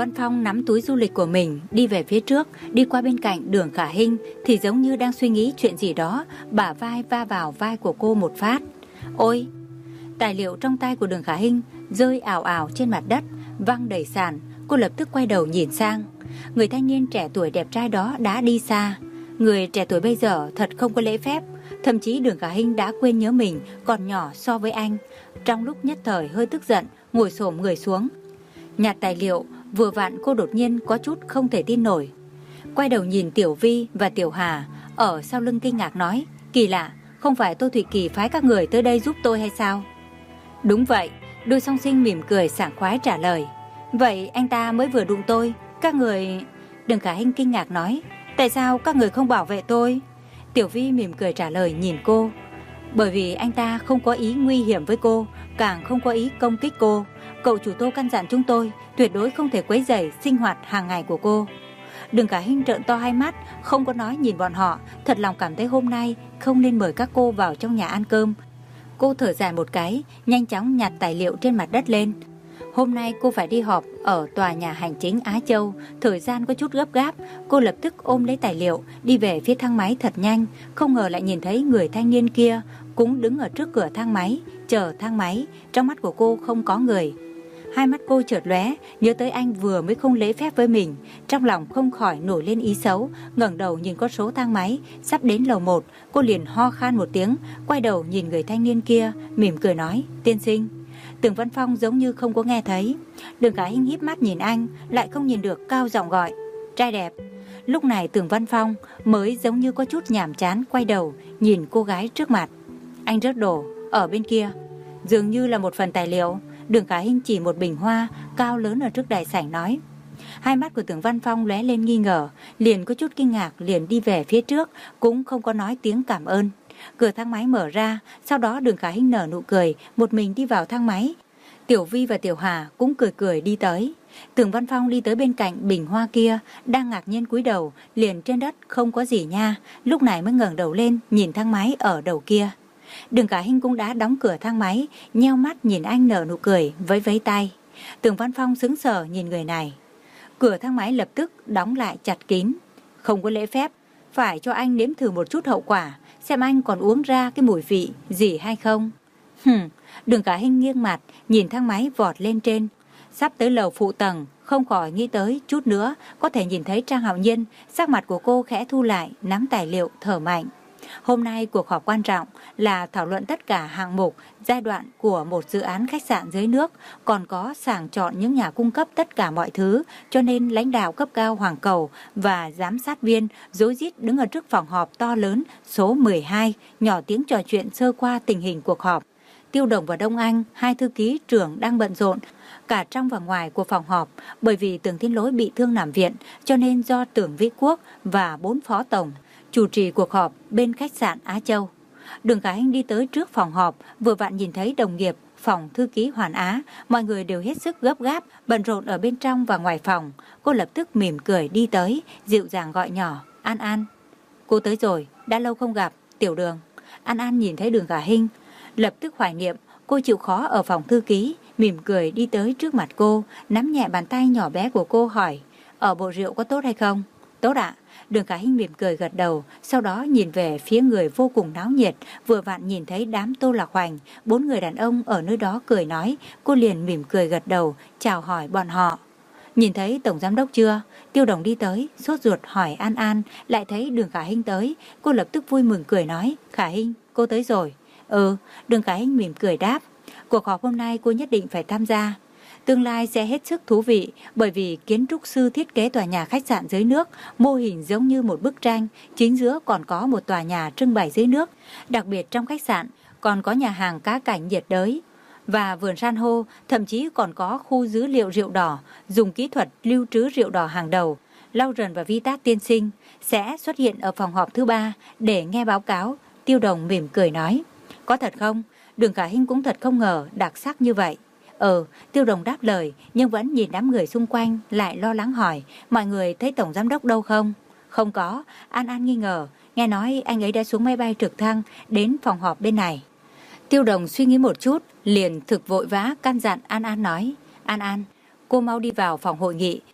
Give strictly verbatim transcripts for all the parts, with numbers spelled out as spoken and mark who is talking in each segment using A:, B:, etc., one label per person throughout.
A: Văn Phong nắm túi du lịch của mình đi về phía trước, đi qua bên cạnh Đường Khả Hinh thì giống như đang suy nghĩ chuyện gì đó, bả vai va vào vai của cô một phát. Ôi! Tài liệu trong tay của Đường Khả Hinh rơi ảo ảo trên mặt đất, văng đầy sàn. Cô lập tức quay đầu nhìn sang. Người thanh niên trẻ tuổi đẹp trai đó đã đi xa. Người trẻ tuổi bây giờ thật không có lễ phép. Thậm chí Đường Khả Hinh đã quên nhớ mình còn nhỏ so với anh. Trong lúc nhất thời hơi tức giận, ngồi xổm người xuống nhặt tài liệu. Vừa vặn cô đột nhiên có chút không thể tin nổi. Quay đầu nhìn Tiểu Vi và Tiểu Hà ở sau lưng kinh ngạc nói: Kỳ lạ, không phải Tô Thụy Kỳ phái các người tới đây giúp tôi hay sao? Đúng vậy, đôi song sinh mỉm cười sảng khoái trả lời. Vậy anh ta mới vừa đụng tôi, các người... Đường Khả Hinh kinh ngạc nói: Tại sao các người không bảo vệ tôi? Tiểu Vi mỉm cười trả lời nhìn cô: Bởi vì anh ta không có ý nguy hiểm với cô, càng không có ý công kích cô. Cậu chủ Tô căn dặn chúng tôi tuyệt đối không thể quấy rầy sinh hoạt hàng ngày của cô. Đường Khả Hinh trợn to hai mắt, không có nói nhìn bọn họ, thật lòng cảm thấy hôm nay không nên mời các cô vào trong nhà ăn cơm. Cô thở dài một cái, nhanh chóng nhặt tài liệu trên mặt đất lên. Hôm nay cô phải đi họp ở tòa nhà hành chính Á Châu, thời gian có chút gấp gáp. Cô lập tức ôm lấy tài liệu, đi về phía thang máy thật nhanh. Không ngờ lại nhìn thấy người thanh niên kia cũng đứng ở trước cửa thang máy, chờ thang máy. Trong mắt của cô không có người. Hai mắt cô chợt lóe, nhớ tới anh vừa mới không lễ phép với mình. Trong lòng không khỏi nổi lên ý xấu, ngẩng đầu nhìn con số thang máy, sắp đến lầu một. Cô liền ho khan một tiếng, quay đầu nhìn người thanh niên kia, mỉm cười nói: Tiên sinh. Tưởng Văn Phong giống như không có nghe thấy. Đường Khả Hinh híp mắt nhìn anh, lại không nhìn được, cao giọng gọi: Trai đẹp. Lúc này Tưởng Văn Phong mới giống như có chút nhàm chán, quay đầu nhìn cô gái trước mặt. Anh rớt đổ ở bên kia, dường như là một phần tài liệu. Đường Khả Hinh chỉ một bình hoa cao lớn ở trước đại sảnh nói. Hai mắt của Tưởng Văn Phong lóe lên nghi ngờ, liền có chút kinh ngạc, liền đi về phía trước, cũng không có nói tiếng cảm ơn. Cửa thang máy mở ra, sau đó Đường Khả Hinh nở nụ cười, một mình đi vào thang máy. Tiểu Vi và Tiểu Hà cũng cười cười đi tới. Tưởng Văn Phong đi tới bên cạnh bình hoa kia, đang ngạc nhiên cúi đầu, liền trên đất không có gì nha, lúc này mới ngẩng đầu lên nhìn thang máy ở đầu kia. Đường Khả Hinh cũng đã đóng cửa thang máy, nheo mắt nhìn anh nở nụ cười, vẫy vẫy tay. Tưởng Văn Phong sững sờ nhìn người này. Cửa thang máy lập tức đóng lại chặt kín. Không có lễ phép, phải cho anh nếm thử một chút hậu quả, xem anh còn uống ra cái mùi vị gì hay không. Hừm, Đường Khả Hinh nghiêng mặt, nhìn thang máy vọt lên trên. Sắp tới lầu phụ tầng, không khỏi nghĩ tới chút nữa có thể nhìn thấy Trang Hạo Nhiên. Sắc mặt của cô khẽ thu lại, nắm tài liệu thở mạnh. Hôm nay cuộc họp quan trọng là thảo luận tất cả hạng mục, giai đoạn của một dự án khách sạn dưới nước, còn có sàng chọn những nhà cung cấp tất cả mọi thứ, cho nên lãnh đạo cấp cao Hoàng Cầu và giám sát viên rối rít đứng ở trước phòng họp to lớn số mười hai, nhỏ tiếng trò chuyện sơ qua tình hình cuộc họp. Tiêu Đồng và Đông Anh, hai thư ký trưởng đang bận rộn cả trong và ngoài của phòng họp, bởi vì Tưởng Thiên Lỗi bị thương nằm viện, cho nên do Tưởng Vĩ Quốc và bốn phó tổng chủ trì cuộc họp bên khách sạn Á Châu. Đường Khả Hinh đi tới trước phòng họp, vừa vặn nhìn thấy đồng nghiệp phòng thư ký Hoàn Á, mọi người đều hết sức gấp gáp, bận rộn ở bên trong và ngoài phòng. Cô lập tức mỉm cười đi tới, dịu dàng gọi nhỏ: An An. Cô tới rồi, đã lâu không gặp, Tiểu Đường. An An nhìn thấy Đường Khả Hinh, lập tức hoài niệm, cô chịu khó ở phòng thư ký, mỉm cười đi tới trước mặt cô, nắm nhẹ bàn tay nhỏ bé của cô hỏi: Ở bộ rượu có tốt hay không? Tốt ạ. Đường Khả Hinh mỉm cười gật đầu, sau đó nhìn về phía người vô cùng náo nhiệt, vừa vặn nhìn thấy đám Tô Lạc Hoành, bốn người đàn ông ở nơi đó cười nói, cô liền mỉm cười gật đầu, chào hỏi bọn họ. Nhìn thấy tổng giám đốc chưa? Tiêu Đồng đi tới, sốt ruột hỏi An An, lại thấy Đường Khả Hinh tới, cô lập tức vui mừng cười nói: Khả Hinh, cô tới rồi. Ừ, Đường Khả Hinh mỉm cười đáp, cuộc họp hôm nay cô nhất định phải tham gia. Tương lai sẽ hết sức thú vị, bởi vì kiến trúc sư thiết kế tòa nhà khách sạn dưới nước, mô hình giống như một bức tranh, chính giữa còn có một tòa nhà trưng bày dưới nước. Đặc biệt trong khách sạn còn có nhà hàng cá cảnh nhiệt đới và vườn san hô, thậm chí còn có khu dữ liệu rượu đỏ, dùng kỹ thuật lưu trữ rượu đỏ hàng đầu. Lauren và Vitat tiên sinh sẽ xuất hiện ở phòng họp thứ ba để nghe báo cáo. Tiêu Đồng mỉm cười nói: Có thật không? Đường Khả Hinh cũng thật không ngờ đặc sắc như vậy. Ừ, Tiêu Đồng đáp lời, nhưng vẫn nhìn đám người xung quanh, lại lo lắng hỏi: Mọi người thấy tổng giám đốc đâu không? Không có. An An nghi ngờ, nghe nói anh ấy đã xuống máy bay trực thăng đến phòng họp bên này. Tiêu Đồng suy nghĩ một chút, liền thực vội vã căn dặn An An nói: An An, cô mau đi vào phòng hội nghị,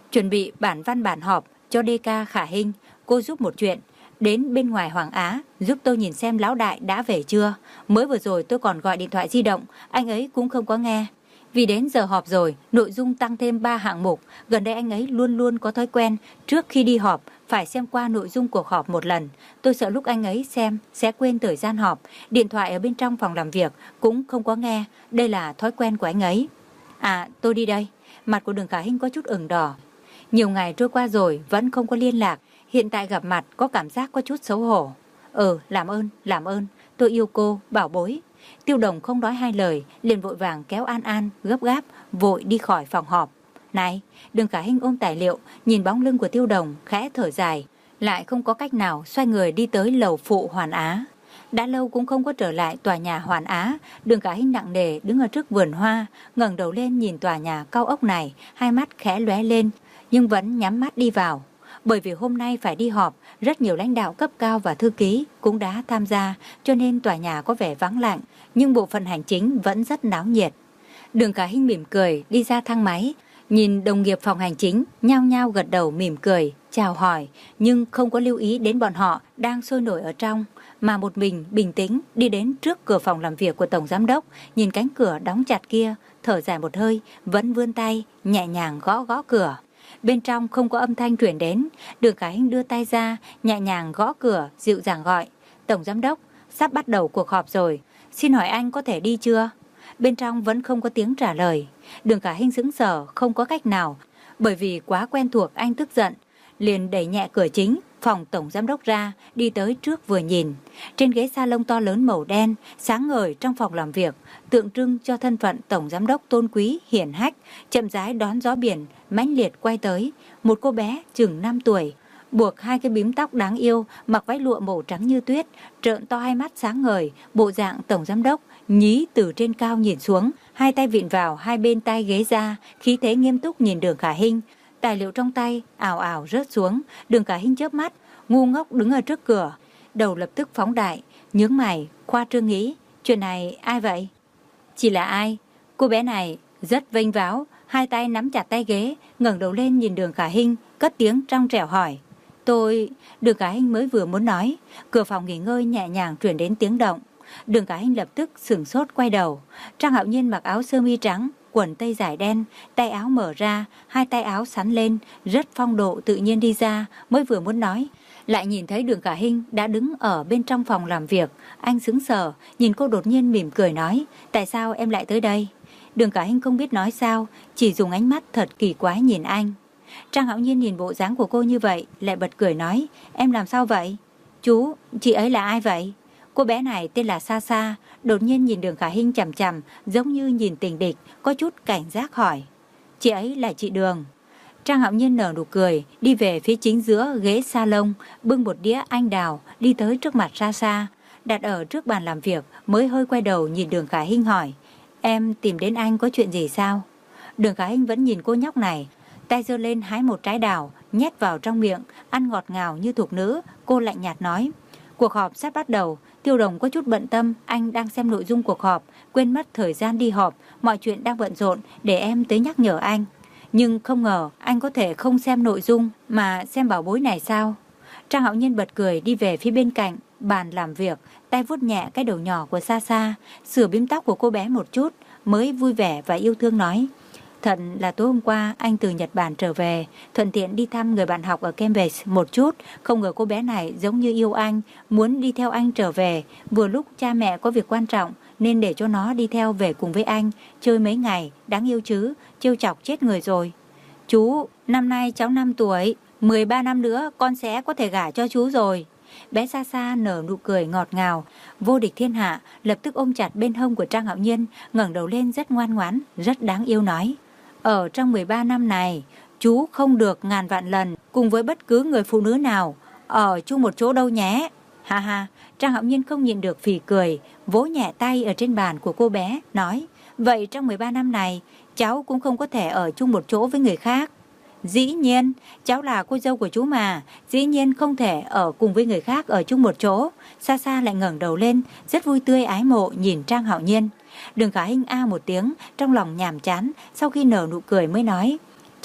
A: chuẩn bị bản văn bản họp cho đê ca Khả Hinh. Cô giúp một chuyện, đến bên ngoài Hoàng Á giúp tôi nhìn xem lão đại đã về chưa. Mới vừa rồi tôi còn gọi điện thoại di động, anh ấy cũng không có nghe. Vì đến giờ họp rồi, nội dung tăng thêm ba hạng mục. Gần đây anh ấy luôn luôn có thói quen trước khi đi họp phải xem qua nội dung cuộc họp một lần. Tôi sợ lúc anh ấy xem sẽ quên thời gian họp. Điện thoại ở bên trong phòng làm việc cũng không có nghe. Đây là thói quen của anh ấy. À, tôi đi đây. Mặt của Đường Khả Hinh có chút ửng đỏ. Nhiều ngày trôi qua rồi vẫn không có liên lạc. Hiện tại gặp mặt có cảm giác có chút xấu hổ. Ừ, làm ơn, làm ơn. Tôi yêu cô, bảo bối. Tiêu Đồng không nói hai lời, liền vội vàng kéo An An, gấp gáp, vội đi khỏi phòng họp. Này, Đường Khả Hinh ôm tài liệu, nhìn bóng lưng của Tiêu Đồng, khẽ thở dài. Lại không có cách nào xoay người đi tới lầu phụ Hoàn Á. Đã lâu cũng không có trở lại tòa nhà Hoàn Á. Đường Khả Hinh nặng nề đứng ở trước vườn hoa, ngẩng đầu lên nhìn tòa nhà cao ốc này, hai mắt khẽ lóe lên, nhưng vẫn nhắm mắt đi vào. Bởi vì hôm nay phải đi họp, rất nhiều lãnh đạo cấp cao và thư ký cũng đã tham gia, cho nên tòa nhà có vẻ vắng lặng, nhưng bộ phận hành chính vẫn rất náo nhiệt. Đường Khả Hinh mỉm cười đi ra thang máy, nhìn đồng nghiệp phòng hành chính nhao nhao gật đầu mỉm cười, chào hỏi, nhưng không có lưu ý đến bọn họ đang sôi nổi ở trong, mà một mình bình tĩnh đi đến trước cửa phòng làm việc của Tổng Giám đốc, nhìn cánh cửa đóng chặt kia, thở dài một hơi, vẫn vươn tay, nhẹ nhàng gõ gõ cửa. Bên trong không có âm thanh truyền đến. Đường Khả Hinh đưa tay ra, nhẹ nhàng gõ cửa, dịu dàng gọi. Tổng Giám đốc, sắp bắt đầu cuộc họp rồi. Xin hỏi anh có thể đi chưa? Bên trong vẫn không có tiếng trả lời. Đường Khả Hinh sững sờ, không có cách nào. Bởi vì quá quen thuộc anh tức giận. Liền đẩy nhẹ cửa chính, phòng Tổng Giám đốc ra, đi tới trước vừa nhìn. Trên ghế salon to lớn màu đen, sáng ngời trong phòng làm việc, tượng trưng cho thân phận Tổng Giám đốc tôn quý, hiển hách, chậm rãi đón gió biển, mãnh liệt quay tới. Một cô bé chừng năm tuổi, buộc hai cái bím tóc đáng yêu, mặc váy lụa màu trắng như tuyết, trợn to hai mắt sáng ngời, bộ dạng Tổng Giám đốc, nhí từ trên cao nhìn xuống, hai tay vịn vào hai bên tai ghế ra, khí thế nghiêm túc nhìn Đường Khả Hinh. Tài liệu trong tay ảo ảo rớt xuống. Đường Khả Hinh chớp mắt, ngu ngốc đứng ở trước cửa, đầu lập tức phóng đại, nhướng mày, khoa trương nghĩ, chuyện này ai vậy? Chỉ là ai? Cô bé này rất vênh váo, hai tay nắm chặt tay ghế, ngẩng đầu lên nhìn Đường Khả Hinh, cất tiếng trong trẻo hỏi. Tôi... Đường Khả Hinh mới vừa muốn nói, cửa phòng nghỉ ngơi nhẹ nhàng truyền đến tiếng động. Đường Khả Hinh lập tức sửng sốt quay đầu. Trang Hạo Nhiên mặc áo sơ mi trắng, quần tây dài đen, tay áo mở ra, hai tay áo sắn lên, rất phong độ tự nhiên đi ra, mới vừa muốn nói, lại nhìn thấy Đường Khả Hinh đã đứng ở bên trong phòng làm việc. Anh sững sờ, nhìn cô đột nhiên mỉm cười nói, tại sao em lại tới đây? Đường Khả Hinh không biết nói sao, chỉ dùng ánh mắt thật kỳ quái nhìn anh. Trang Hạo Nhiên nhìn bộ dáng của cô như vậy, lại bật cười nói, em làm sao vậy? Chú, chị ấy là ai vậy? Cô bé này tên là Sa Sa, đột nhiên nhìn Đường Khả Hinh chằm chằm, giống như nhìn tình địch, có chút cảnh giác hỏi. Chị ấy là chị Đường. Trang Hạo Nhiên nở nụ cười, đi về phía chính giữa ghế salon, bưng một đĩa anh đào, đi tới trước mặt Sa Sa, đặt ở trước bàn làm việc, mới hơi quay đầu nhìn Đường Khả Hinh hỏi, em tìm đến anh có chuyện gì sao? Đường Khả Hinh vẫn nhìn cô nhóc này, tay giơ lên hái một trái đào, nhét vào trong miệng, ăn ngọt ngào như thục nữ. Cô lạnh nhạt nói, cuộc họp sắp bắt đầu. Tiêu Đồng có chút bận tâm, anh đang xem nội dung cuộc họp, quên mất thời gian đi họp, mọi chuyện đang bận rộn, để em tới nhắc nhở anh. Nhưng không ngờ anh có thể không xem nội dung mà xem bảo bối này sao? Trang Hạo Nhiên bật cười đi về phía bên cạnh bàn làm việc, tay vuốt nhẹ cái đầu nhỏ của Sa Sa, sửa bím tóc của cô bé một chút, mới vui vẻ và yêu thương nói, thật là tối hôm qua anh từ Nhật Bản trở về, thuận tiện đi thăm người bạn học ở Cambridge một chút, không ngờ cô bé này giống như yêu anh, muốn đi theo anh trở về, vừa lúc cha mẹ có việc quan trọng nên để cho nó đi theo về cùng với anh, chơi mấy ngày, đáng yêu chứ, trêu chọc chết người rồi. Chú, năm nay cháu năm tuổi, mười ba năm nữa con sẽ có thể gả cho chú rồi. Bé Sa Sa nở nụ cười ngọt ngào, vô địch thiên hạ, lập tức ôm chặt bên hông của Trang Hạo Nhiên, ngẩng đầu lên rất ngoan ngoãn, rất đáng yêu nói. Ở trong mười ba năm này, chú không được ngàn vạn lần cùng với bất cứ người phụ nữ nào ở chung một chỗ đâu nhé. Ha ha, Trang Hạo Nhiên không nhịn được phì cười, vỗ nhẹ tay ở trên bàn của cô bé, nói, vậy trong mười ba năm này, cháu cũng không có thể ở chung một chỗ với người khác. Dĩ nhiên, cháu là cô dâu của chú mà, dĩ nhiên không thể ở cùng với người khác ở chung một chỗ. Sa Sa lại ngẩng đầu lên, rất vui tươi ái mộ nhìn Trang Hạo Nhiên. Đường Khả Hinh a một tiếng, trong lòng nhàm chán, sau khi nở nụ cười mới nói,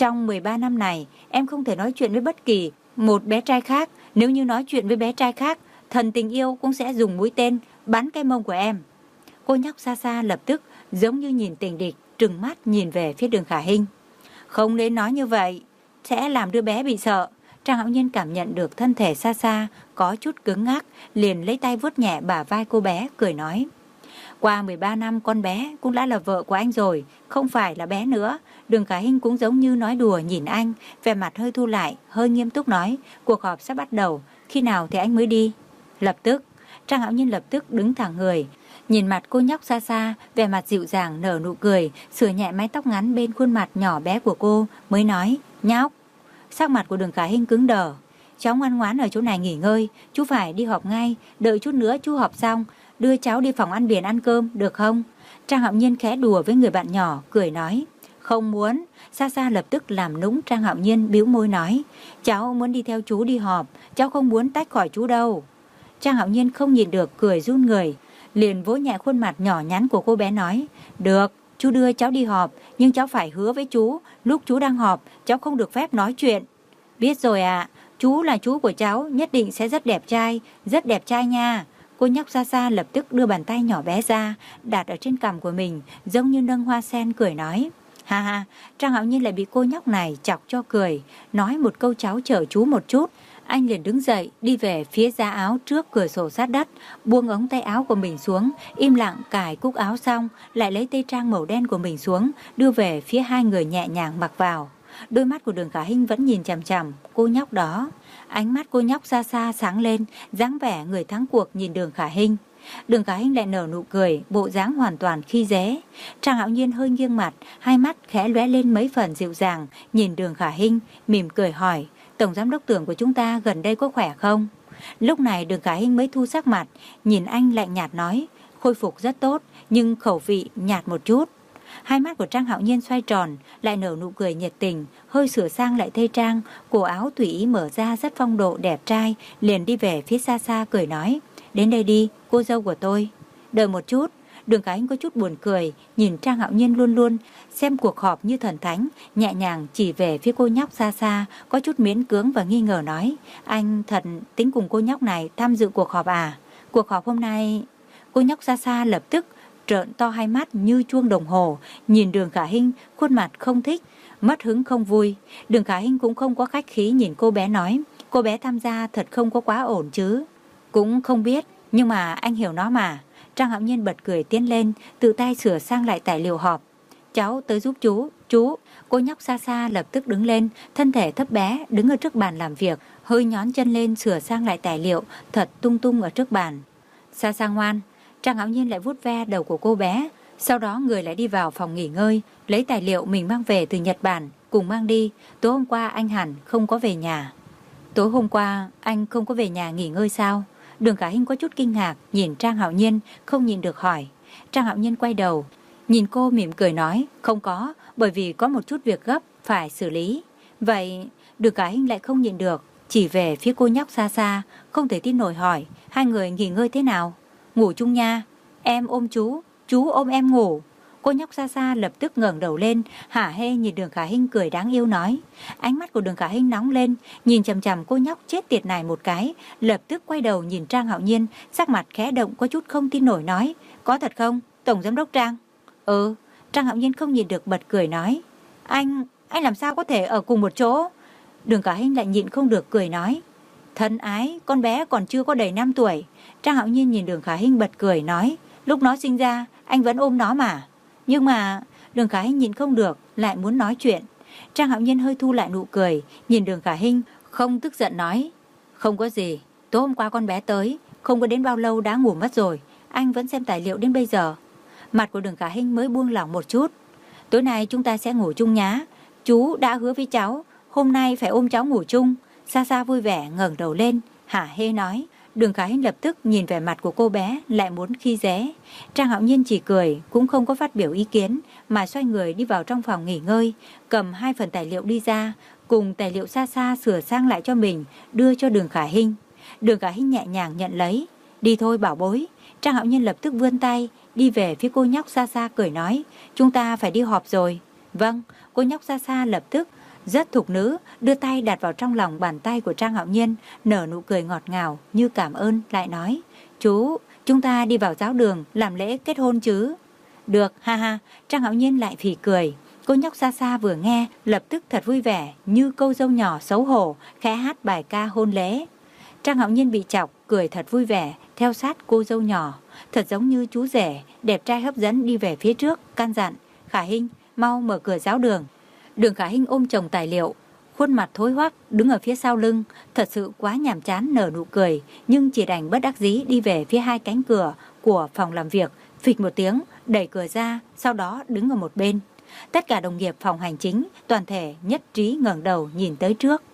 A: Trong mười ba năm này, em không thể nói chuyện với bất kỳ một bé trai khác. Nếu như nói chuyện với bé trai khác, thần tình yêu cũng sẽ dùng mũi tên bắn cái mông của em. Cô nhóc xa xa lập tức giống như nhìn tình địch, trừng mắt nhìn về phía Đường Khả Hinh. Không nên nói như vậy, sẽ làm đứa bé bị sợ. Trang Hạo Nhiên cảm nhận được thân thể xa xa có chút cứng ngắc, liền lấy tay vuốt nhẹ bả vai cô bé, cười nói. Qua mười ba năm con bé cũng đã là vợ của anh rồi, không phải là bé nữa. Đường Khả Hinh cũng giống như nói đùa nhìn anh, vẻ mặt hơi thu lại, hơi nghiêm túc nói. Cuộc họp sắp bắt đầu, khi nào thì anh mới đi? Lập tức. Trang Hạo Nhiên lập tức đứng thẳng người, nhìn mặt cô nhóc xa xa, vẻ mặt dịu dàng nở nụ cười, sửa nhẹ mái tóc ngắn bên khuôn mặt nhỏ bé của cô, mới nói. Nhóc. Sắc mặt của Đường Khả Hinh cứng đờ. Cháu ngoan ngoãn ở chỗ này nghỉ ngơi, chú phải đi họp ngay, đợi chút nữa chú họp xong, đưa cháu đi phòng ăn biển ăn cơm, được không? Trang Hạo Nhiên khẽ đùa với người bạn nhỏ, cười nói. Không muốn. Xa xa lập tức làm nũng. Trang Hạo Nhiên bĩu môi nói. Cháu muốn đi theo chú đi họp, cháu không muốn tách khỏi chú đâu. Trang Hạo Nhiên không nhìn được, cười run người, liền vỗ nhẹ khuôn mặt nhỏ nhắn của cô bé nói. Được, chú đưa cháu đi họp, nhưng cháu phải hứa với chú, lúc chú đang họp, cháu không được phép nói chuyện. Biết rồi ạ, chú là chú của cháu, nhất định sẽ rất đẹp trai, rất đẹp trai nha. Cô nhóc xa xa lập tức đưa bàn tay nhỏ bé ra, đặt ở trên cằm của mình, giống như nâng hoa sen, cười nói. Ha ha, Trang Hạo Nhiên lại bị cô nhóc này chọc cho cười, nói một câu cháu chở chú một chút. Anh liền đứng dậy, đi về phía giá áo trước cửa sổ sát đất, buông ống tay áo của mình xuống, im lặng cài cúc áo xong, lại lấy tây trang màu đen của mình xuống, đưa về phía hai người nhẹ nhàng mặc vào. Đôi mắt của Đường Khả Hinh vẫn nhìn chằm chằm cô nhóc đó. Ánh mắt cô nhóc xa xa sáng lên, dáng vẻ người thắng cuộc nhìn Đường Khả Hinh. Đường Khả Hinh lại nở nụ cười, bộ dáng hoàn toàn khi dễ. Trang Hạo Nhiên hơi nghiêng mặt, hai mắt khẽ lóe lên mấy phần dịu dàng, nhìn Đường Khả Hinh, mỉm cười hỏi. Tổng giám đốc Tưởng của chúng ta gần đây có khỏe không? Lúc này Đường Khả Hinh mới thu sắc mặt, nhìn anh lạnh nhạt nói. Khôi phục rất tốt, nhưng khẩu vị nhạt một chút. Hai mắt của Trang Hạo Nhiên xoay tròn, lại nở nụ cười nhiệt tình, hơi sửa sang lại tây trang, cổ áo tùy ý mở ra rất phong độ đẹp trai, liền đi về phía xa xa cười nói. Đến đây đi, cô dâu của tôi. Đợi một chút. Đường Khả Hinh có chút buồn cười, nhìn Trang Hạo Nhiên luôn luôn xem cuộc họp như thần thánh, nhẹ nhàng chỉ về phía cô nhóc xa xa, có chút miễn cưỡng và nghi ngờ nói. Anh thật tính cùng cô nhóc này tham dự cuộc họp à? Cuộc họp hôm nay... Cô nhóc xa xa lập tức trợn to hai mắt như chuông đồng hồ, nhìn Đường Khả Hinh, khuôn mặt không thích, mất hứng không vui. Đường Khả Hinh cũng không có khách khí nhìn cô bé nói. Cô bé tham gia thật không có quá ổn chứ? Cũng không biết, nhưng mà anh hiểu nó mà. Trang Hạo Nhiên bật cười tiến lên, tự tay sửa sang lại tài liệu họp. Cháu tới giúp chú, chú. Cô nhóc xa xa lập tức đứng lên, thân thể thấp bé, đứng ở trước bàn làm việc, hơi nhón chân lên sửa sang lại tài liệu, thật tung tung ở trước bàn. Xa xa ngoan. Trang Hạo Nhiên lại vuốt ve đầu của cô bé, sau đó người lại đi vào phòng nghỉ ngơi, lấy tài liệu mình mang về từ Nhật Bản, cùng mang đi. Tối hôm qua anh hẳn không có về nhà. Tối hôm qua anh không có về nhà nghỉ ngơi sao? Đường Khả Hinh có chút kinh ngạc, nhìn Trang Hạo Nhiên, không nhìn được hỏi. Trang Hạo Nhiên quay đầu, nhìn cô mỉm cười nói, không có, bởi vì có một chút việc gấp, phải xử lý. Vậy, Đường Khả Hinh lại không nhìn được, chỉ về phía cô nhóc xa xa, không thể tin nổi hỏi, hai người nghỉ ngơi thế nào? Ngủ chung nha, em ôm chú, chú ôm em ngủ. Cô nhóc xa xa lập tức ngẩng đầu lên, hả hê nhìn Đường Khả Hinh cười đáng yêu nói. Ánh mắt của Đường Khả Hinh nóng lên, nhìn chằm chằm cô nhóc chết tiệt này một cái, lập tức quay đầu nhìn Trang Hạo Nhiên, sắc mặt khẽ động có chút không tin nổi nói. Có thật không, Tổng Giám đốc Trang? Ừ, Trang Hạo Nhiên không nhìn được bật cười nói. Anh, anh làm sao có thể ở cùng một chỗ? Đường Khả Hinh lại nhịn không được cười nói. Thân ái, con bé còn chưa có đầy năm tuổi. Trang Hạo Nhiên nhìn Đường Khả Hinh bật cười nói. Lúc nó sinh ra, anh vẫn ôm nó mà. Nhưng mà Đường Khả Hinh nhìn không được, lại muốn nói chuyện. Trang Hạo Nhiên hơi thu lại nụ cười, nhìn Đường Khả Hinh, không tức giận nói. Không có gì, tối hôm qua con bé tới, không có đến bao lâu đã ngủ mất rồi. Anh vẫn xem tài liệu đến bây giờ. Mặt của Đường Khả Hinh mới buông lỏng một chút. Tối nay chúng ta sẽ ngủ chung nhá. Chú đã hứa với cháu, hôm nay phải ôm cháu ngủ chung. Xa xa vui vẻ ngẩng đầu lên, hả hê nói. Đường Khả Hinh lập tức nhìn vẻ mặt của cô bé, lại muốn khi dễ. Trang Hạo Nhiên chỉ cười, cũng không có phát biểu ý kiến, mà xoay người đi vào trong phòng nghỉ ngơi, cầm hai phần tài liệu đi ra, cùng tài liệu xa xa sửa sang lại cho mình, đưa cho Đường Khả Hinh. Đường Khả Hinh nhẹ nhàng nhận lấy. Đi thôi bảo bối. Trang Hạo Nhiên lập tức vươn tay, đi về phía cô nhóc xa xa cười nói. Chúng ta phải đi họp rồi. Vâng, cô nhóc xa xa lập tức rất thục nữ, đưa tay đặt vào trong lòng bàn tay của Trang Hạo Nhiên, nở nụ cười ngọt ngào như cảm ơn, lại nói: Chú, chúng ta đi vào giáo đường làm lễ kết hôn chứ? Được, ha ha. Trang Hạo Nhiên lại phì cười. Cô nhóc xa xa vừa nghe, lập tức thật vui vẻ, như cô dâu nhỏ xấu hổ, khẽ hát bài ca hôn lễ. Trang Hạo Nhiên bị chọc, cười thật vui vẻ, theo sát cô dâu nhỏ, thật giống như chú rể, đẹp trai hấp dẫn đi về phía trước, căn dặn: Khả Hinh, mau mở cửa giáo đường. Đường Khả Hinh ôm chồng tài liệu, khuôn mặt thối hoắc, đứng ở phía sau lưng, thật sự quá nhàm chán, nở nụ cười, nhưng chỉ đành bất đắc dĩ đi về phía hai cánh cửa của phòng làm việc, phịch một tiếng, đẩy cửa ra, sau đó đứng ở một bên. Tất cả đồng nghiệp phòng hành chính, toàn thể nhất trí ngẩng đầu nhìn tới trước.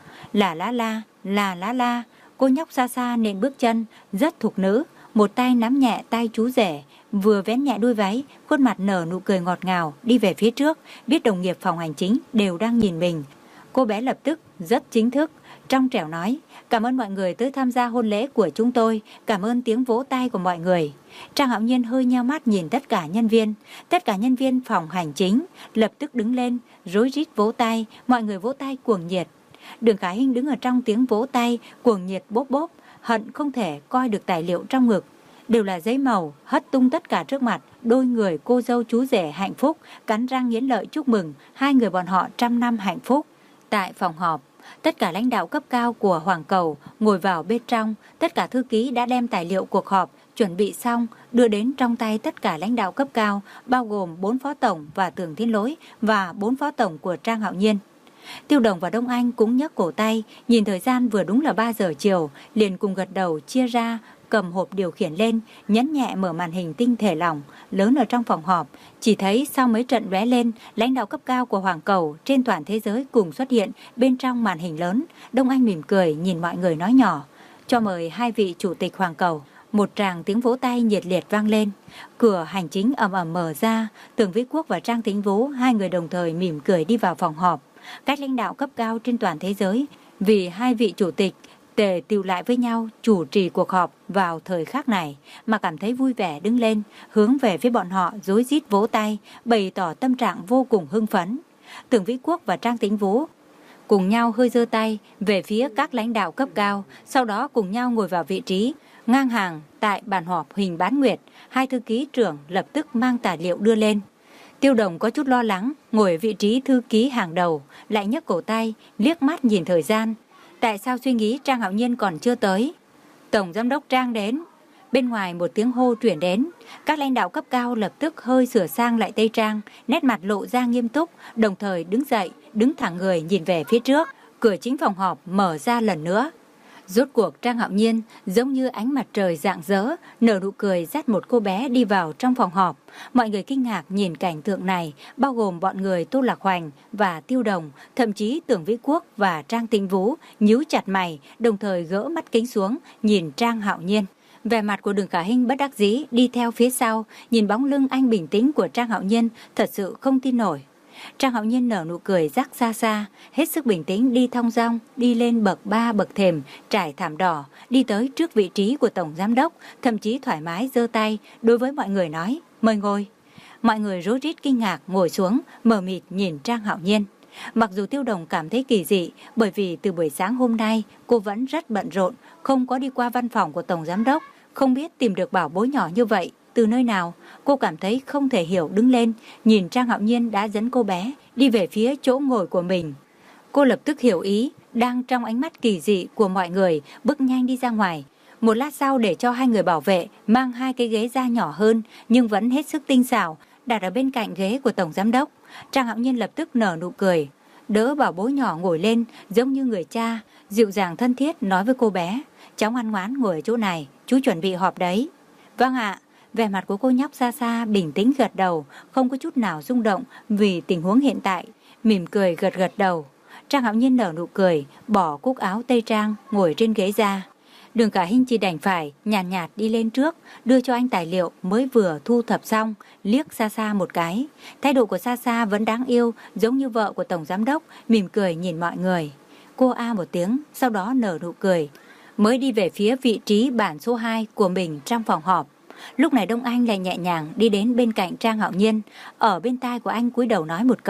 A: Là lá la, là lá la, cô nhóc xa xa nện bước chân, rất thục nữ, một tay nắm nhẹ tay chú rể, vừa vén nhẹ đuôi váy, khuôn mặt nở nụ cười ngọt ngào, đi về phía trước, biết đồng nghiệp phòng hành chính đều đang nhìn mình. Cô bé lập tức rất chính thức, trong trẻo nói: Cảm ơn mọi người tới tham gia hôn lễ của chúng tôi, cảm ơn tiếng vỗ tay của mọi người. Trang Hạo Nhiên hơi nheo mắt nhìn tất cả nhân viên, tất cả nhân viên phòng hành chính lập tức đứng lên, rối rít vỗ tay, mọi người vỗ tay cuồng nhiệt. Đường Khả Hinh đứng ở trong tiếng vỗ tay, cuồng nhiệt bốp bốp, hận không thể coi được tài liệu trong ngực. Đều là giấy màu, hất tung tất cả trước mặt, đôi người cô dâu chú rể hạnh phúc, cắn răng nghiến lợi chúc mừng, hai người bọn họ trăm năm hạnh phúc. Tại phòng họp, tất cả lãnh đạo cấp cao của Hoàng Cầu ngồi vào bên trong, tất cả thư ký đã đem tài liệu cuộc họp chuẩn bị xong, đưa đến trong tay tất cả lãnh đạo cấp cao, bao gồm bốn phó tổng và Tưởng Thiên Lỗi và bốn phó tổng của Trang Hạo Nhiên. Tiêu Đồng và Đông Anh cũng nhấc cổ tay, nhìn thời gian vừa đúng là ba giờ chiều, liền cùng gật đầu chia ra, cầm hộp điều khiển lên, nhấn nhẹ mở màn hình tinh thể lỏng lớn ở trong phòng họp. Chỉ thấy sau mấy trận lóe lên, lãnh đạo cấp cao của Hoàng Cầu trên toàn thế giới cùng xuất hiện bên trong màn hình lớn. Đông Anh mỉm cười nhìn mọi người nói nhỏ: Cho mời hai vị chủ tịch Hoàng Cầu. Một tràng tiếng vỗ tay nhiệt liệt vang lên. Cửa hành chính ầm ầm mở ra, Tưởng Vĩ Quốc và Trang Thính Vũ hai người đồng thời mỉm cười đi vào phòng họp. Các lãnh đạo cấp cao trên toàn thế giới vì hai vị chủ tịch tề tựu lại với nhau chủ trì cuộc họp vào thời khắc này mà cảm thấy vui vẻ, đứng lên hướng về phía bọn họ rối rít vỗ tay, bày tỏ tâm trạng vô cùng hưng phấn. Tưởng Vĩ Quốc và Trang Tĩnh Vũ cùng nhau hơi giơ tay về phía các lãnh đạo cấp cao, sau đó cùng nhau ngồi vào vị trí ngang hàng tại bàn họp hình bán nguyệt. Hai thư ký trưởng lập tức mang tài liệu đưa lên. Tiêu Đồng có chút lo lắng, ngồi ở vị trí thư ký hàng đầu, lại nhấc cổ tay, liếc mắt nhìn thời gian. Tại sao suy nghĩ Trang Hạo Nhiên còn chưa tới? Tổng giám đốc Trang đến. Bên ngoài một tiếng hô truyền đến, các lãnh đạo cấp cao lập tức hơi sửa sang lại tây trang, nét mặt lộ ra nghiêm túc, đồng thời đứng dậy, đứng thẳng người nhìn về phía trước. Cửa chính phòng họp mở ra lần nữa. Rốt cuộc Trang Hạo Nhiên giống như ánh mặt trời rạng rỡ, nở nụ cười dắt một cô bé đi vào trong phòng họp. Mọi người kinh ngạc nhìn cảnh tượng này, bao gồm bọn người Tô Lạc Hoành và Tiêu Đồng, thậm chí Tưởng Vĩ Quốc và Trang Tĩnh Vũ nhíu chặt mày, đồng thời gỡ mắt kính xuống nhìn Trang Hạo Nhiên. Vẻ mặt của Đường Khả Hinh bất đắc dĩ đi theo phía sau, nhìn bóng lưng anh bình tĩnh của Trang Hạo Nhiên, thật sự không tin nổi. Trang Hạo Nhiên nở nụ cười rắc xa xa, hết sức bình tĩnh đi thong dong, đi lên bậc ba bậc thềm, trải thảm đỏ, đi tới trước vị trí của Tổng Giám đốc, thậm chí thoải mái giơ tay, đối với mọi người nói: Mời ngồi. Mọi người rối rít kinh ngạc ngồi xuống, mờ mịt nhìn Trang Hạo Nhiên. Mặc dù Tiêu Đồng cảm thấy kỳ dị, bởi vì từ buổi sáng hôm nay cô vẫn rất bận rộn, không có đi qua văn phòng của Tổng Giám đốc, không biết tìm được bảo bối nhỏ như vậy từ nơi nào. Cô cảm thấy không thể hiểu, đứng lên nhìn Trang Hạo Nhiên đã dẫn cô bé đi về phía chỗ ngồi của mình. Cô lập tức hiểu ý, đang trong ánh mắt kỳ dị của mọi người, bước nhanh đi ra ngoài. Một lát sau để cho hai người bảo vệ mang hai cái ghế ra nhỏ hơn nhưng vẫn hết sức tinh xảo đặt ở bên cạnh ghế của Tổng Giám đốc. Trang Hạo Nhiên lập tức nở nụ cười, đỡ bảo bối nhỏ ngồi lên giống như người cha, dịu dàng thân thiết nói với cô bé: Cháu ngoan ngoãn ngồi ở chỗ này, chú chuẩn bị họp đấy. Vâng ạ. Vẻ mặt của cô nhóc xa xa bình tĩnh gật đầu, không có chút nào rung động vì tình huống hiện tại, mỉm cười gật gật đầu. Trang Hạo Nhiên nở nụ cười, bỏ cúc áo tây trang, ngồi trên ghế ra. Đường Khả Hinh chỉ đành phải nhàn nhạt, nhạt đi lên trước, đưa cho anh tài liệu mới vừa thu thập xong, liếc xa xa một cái. Thái độ của xa xa vẫn đáng yêu, giống như vợ của Tổng Giám đốc, mỉm cười nhìn mọi người. Cô a một tiếng, sau đó nở nụ cười, mới đi về phía vị trí bản số hai của mình trong phòng họp. Lúc này Đông Anh lại nhẹ nhàng đi đến bên cạnh Trang Hạo Nhiên, ở bên tai của anh cúi đầu nói một câu: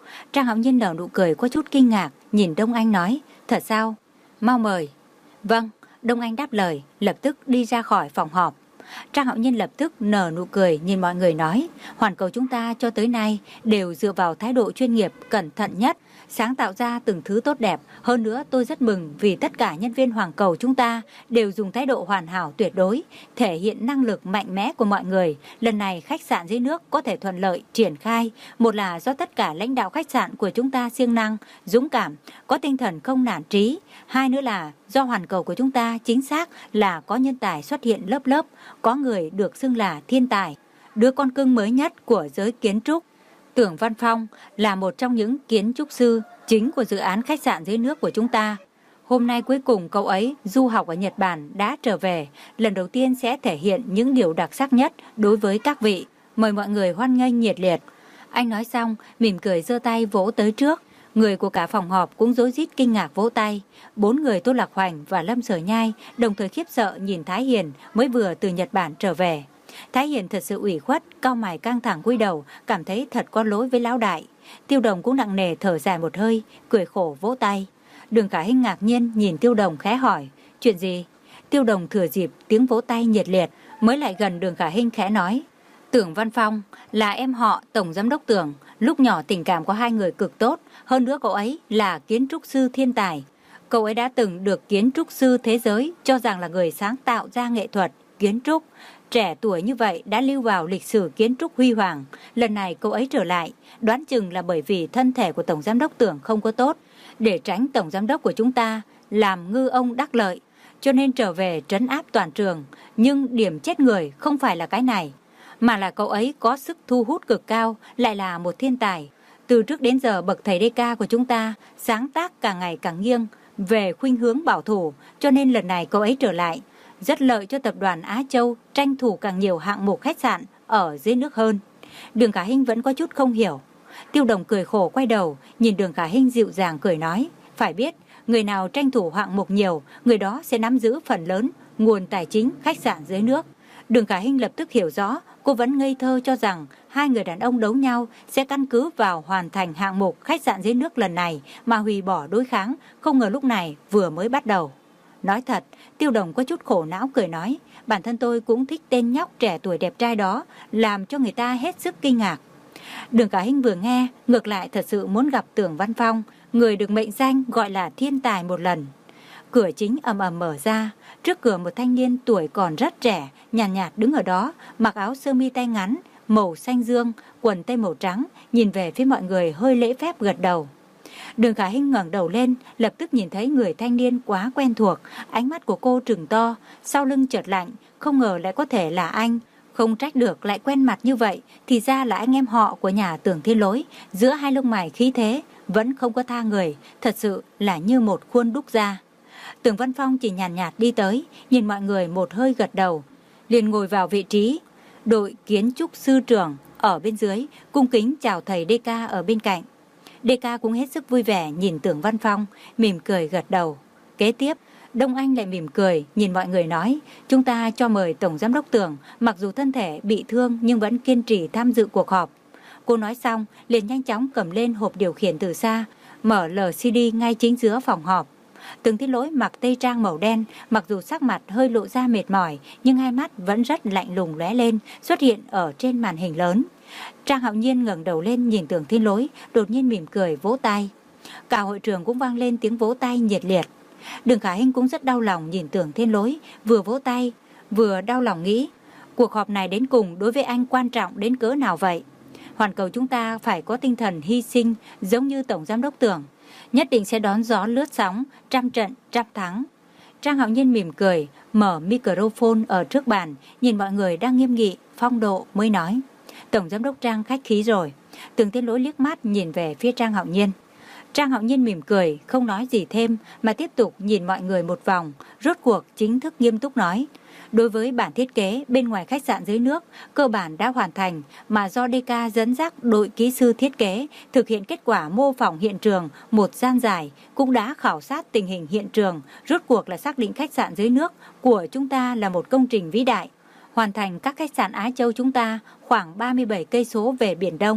A: Trang Hạo Nhiên nở nụ cười có chút kinh ngạc, nhìn Đông Anh nói, thật sao? Mau mời. Vâng, Đông Anh đáp lời, lập tức đi ra khỏi phòng họp. Trang Hạo Nhiên lập tức nở nụ cười nhìn mọi người nói, Hoàn Cầu chúng ta cho tới nay đều dựa vào thái độ chuyên nghiệp, cẩn thận nhất, sáng tạo ra từng thứ tốt đẹp. Hơn nữa tôi rất mừng vì tất cả nhân viên Hoàn Cầu chúng ta đều dùng thái độ hoàn hảo tuyệt đối, thể hiện năng lực mạnh mẽ của mọi người. Lần này khách sạn dưới nước có thể thuận lợi triển khai, một là do tất cả lãnh đạo khách sạn của chúng ta siêng năng, dũng cảm, có tinh thần không nản trí. Hai nữa là do Hoàn Cầu của chúng ta chính xác là có nhân tài xuất hiện lớp lớp, có người được xưng là thiên tài, đứa con cưng mới nhất của giới kiến trúc. Tưởng Văn Phong là một trong những kiến trúc sư chính của dự án khách sạn dưới nước của chúng ta. Hôm nay cuối cùng cậu ấy du học ở Nhật Bản đã trở về, lần đầu tiên sẽ thể hiện những điều đặc sắc nhất đối với các vị. Mời mọi người hoan nghênh nhiệt liệt. Anh nói xong, mỉm cười giơ tay vỗ tới trước. Người của cả phòng họp cũng rối rít kinh ngạc vỗ tay. Bốn người Tô Lạc Hoành và Lâm Sở Nhai đồng thời khiếp sợ nhìn Thái Hiền mới vừa từ Nhật Bản trở về. Thái Hiền thật sự ủy khuất, cau mày căng thẳng cúi đầu, cảm thấy thật có lỗi với lão đại. Tiêu Đồng cũng nặng nề thở dài một hơi, cười khổ vỗ tay. Đường Khả Hinh ngạc nhiên nhìn Tiêu Đồng khẽ hỏi, chuyện gì? Tiêu Đồng thừa dịp tiếng vỗ tay nhiệt liệt, mới lại gần Đường Khả Hinh khẽ nói, Tưởng Văn Phong là em họ Tổng Giám đốc Tưởng, lúc nhỏ tình cảm của hai người cực tốt, hơn nữa cậu ấy là kiến trúc sư thiên tài. Cậu ấy đã từng được kiến trúc sư thế giới cho rằng là người sáng tạo ra nghệ thuật kiến trúc. Trẻ tuổi như vậy đã lưu vào lịch sử kiến trúc huy hoàng. Lần này cậu ấy trở lại, đoán chừng là bởi vì thân thể của Tổng Giám đốc Tưởng không có tốt, để tránh Tổng Giám đốc của chúng ta làm ngư ông đắc lợi, cho nên trở về trấn áp toàn trường. Nhưng điểm chết người không phải là cái này, mà là cậu ấy có sức thu hút cực cao, lại là một thiên tài. Từ trước đến giờ bậc thầy đê ca của chúng ta sáng tác càng ngày càng nghiêng về khuynh hướng bảo thủ, cho nên lần này cậu ấy trở lại rất lợi cho tập đoàn Á Châu tranh thủ càng nhiều hạng mục khách sạn ở dưới nước hơn. Đường Khả Hinh vẫn có chút không hiểu. Tiêu Đồng cười khổ quay đầu nhìn Đường Khả Hinh dịu dàng cười nói, phải biết người nào tranh thủ hạng mục nhiều, người đó sẽ nắm giữ phần lớn nguồn tài chính khách sạn dưới nước. Đường Khả Hinh lập tức hiểu rõ, cô vẫn ngây thơ cho rằng hai người đàn ông đấu nhau sẽ căn cứ vào hoàn thành hạng mục khách sạn dưới nước lần này mà hủy bỏ đối kháng, không ngờ lúc này vừa mới bắt đầu. Nói thật, Tiêu Đồng có chút khổ não cười nói, bản thân tôi cũng thích tên nhóc trẻ tuổi đẹp trai đó, làm cho người ta hết sức kinh ngạc. Đường Khả Hinh vừa nghe, ngược lại thật sự muốn gặp Tưởng Văn Phong, người được mệnh danh gọi là thiên tài một lần. Cửa chính ầm ầm mở ra, trước cửa một thanh niên tuổi còn rất trẻ, nhàn nhạt, nhạt đứng ở đó, mặc áo sơ mi tay ngắn, màu xanh dương, quần tây màu trắng, nhìn về phía mọi người hơi lễ phép gật đầu. Đường Khả Hinh ngẩng đầu lên, lập tức nhìn thấy người thanh niên quá quen thuộc, ánh mắt của cô trừng to, sau lưng chợt lạnh, không ngờ lại có thể là anh. Không trách được lại quen mặt như vậy, thì ra là anh em họ của nhà Tưởng Thiên Lỗi, giữa hai lông mày khí thế, vẫn không có tha người, thật sự là như một khuôn đúc ra. Tưởng Văn Phong chỉ nhàn nhạt, nhạt đi tới, nhìn mọi người một hơi gật đầu, liền ngồi vào vị trí. Đội kiến trúc sư trưởng ở bên dưới, cung kính chào thầy đê ca ở bên cạnh. đê ca cũng hết sức vui vẻ nhìn Tưởng Văn Phong, mỉm cười gật đầu. Kế tiếp, Đông Anh lại mỉm cười nhìn mọi người nói, chúng ta cho mời Tổng Giám đốc Tưởng, mặc dù thân thể bị thương nhưng vẫn kiên trì tham dự cuộc họp. Cô nói xong, liền nhanh chóng cầm lên hộp điều khiển từ xa, mở lờ xê đê ngay chính giữa phòng họp. Tưởng Thiên Lỗi mặc tây trang màu đen, mặc dù sắc mặt hơi lộ ra mệt mỏi, nhưng hai mắt vẫn rất lạnh lùng lóe lên, xuất hiện ở trên màn hình lớn. Trang Hạo Nhiên ngẩng đầu lên nhìn Tưởng Thiên Lỗi, đột nhiên mỉm cười vỗ tay. Cả hội trường cũng vang lên tiếng vỗ tay nhiệt liệt. Đường Khả Hinh cũng rất đau lòng nhìn Tưởng Thiên Lỗi, vừa vỗ tay, vừa đau lòng nghĩ, cuộc họp này đến cùng đối với anh quan trọng đến cỡ nào vậy? Hoàn Cầu chúng ta phải có tinh thần hy sinh giống như Tổng Giám đốc Tưởng, nhất định sẽ đón gió lướt sóng, trăm trận trăm thắng. Trang Hạo Nhiên mỉm cười, mở microphone ở trước bàn, nhìn mọi người đang nghiêm nghị, phong độ mới nói, Tổng Giám đốc Trang khách khí rồi. Tưởng Thiên Lỗi liếc mắt nhìn về phía Trang Hạo Nhiên. Trang Hạo Nhiên mỉm cười, không nói gì thêm, mà tiếp tục nhìn mọi người một vòng, rốt cuộc chính thức nghiêm túc nói. Đối với bản thiết kế bên ngoài khách sạn dưới nước, cơ bản đã hoàn thành, mà do đê ca dẫn dắt đội kỹ sư thiết kế, thực hiện kết quả mô phỏng hiện trường một gian dài, cũng đã khảo sát tình hình hiện trường, rốt cuộc là xác định khách sạn dưới nước của chúng ta là một công trình vĩ đại. Hoàn thành các khách sạn Á Châu chúng ta khoảng ba mươi bảy cây số về Biển Đông.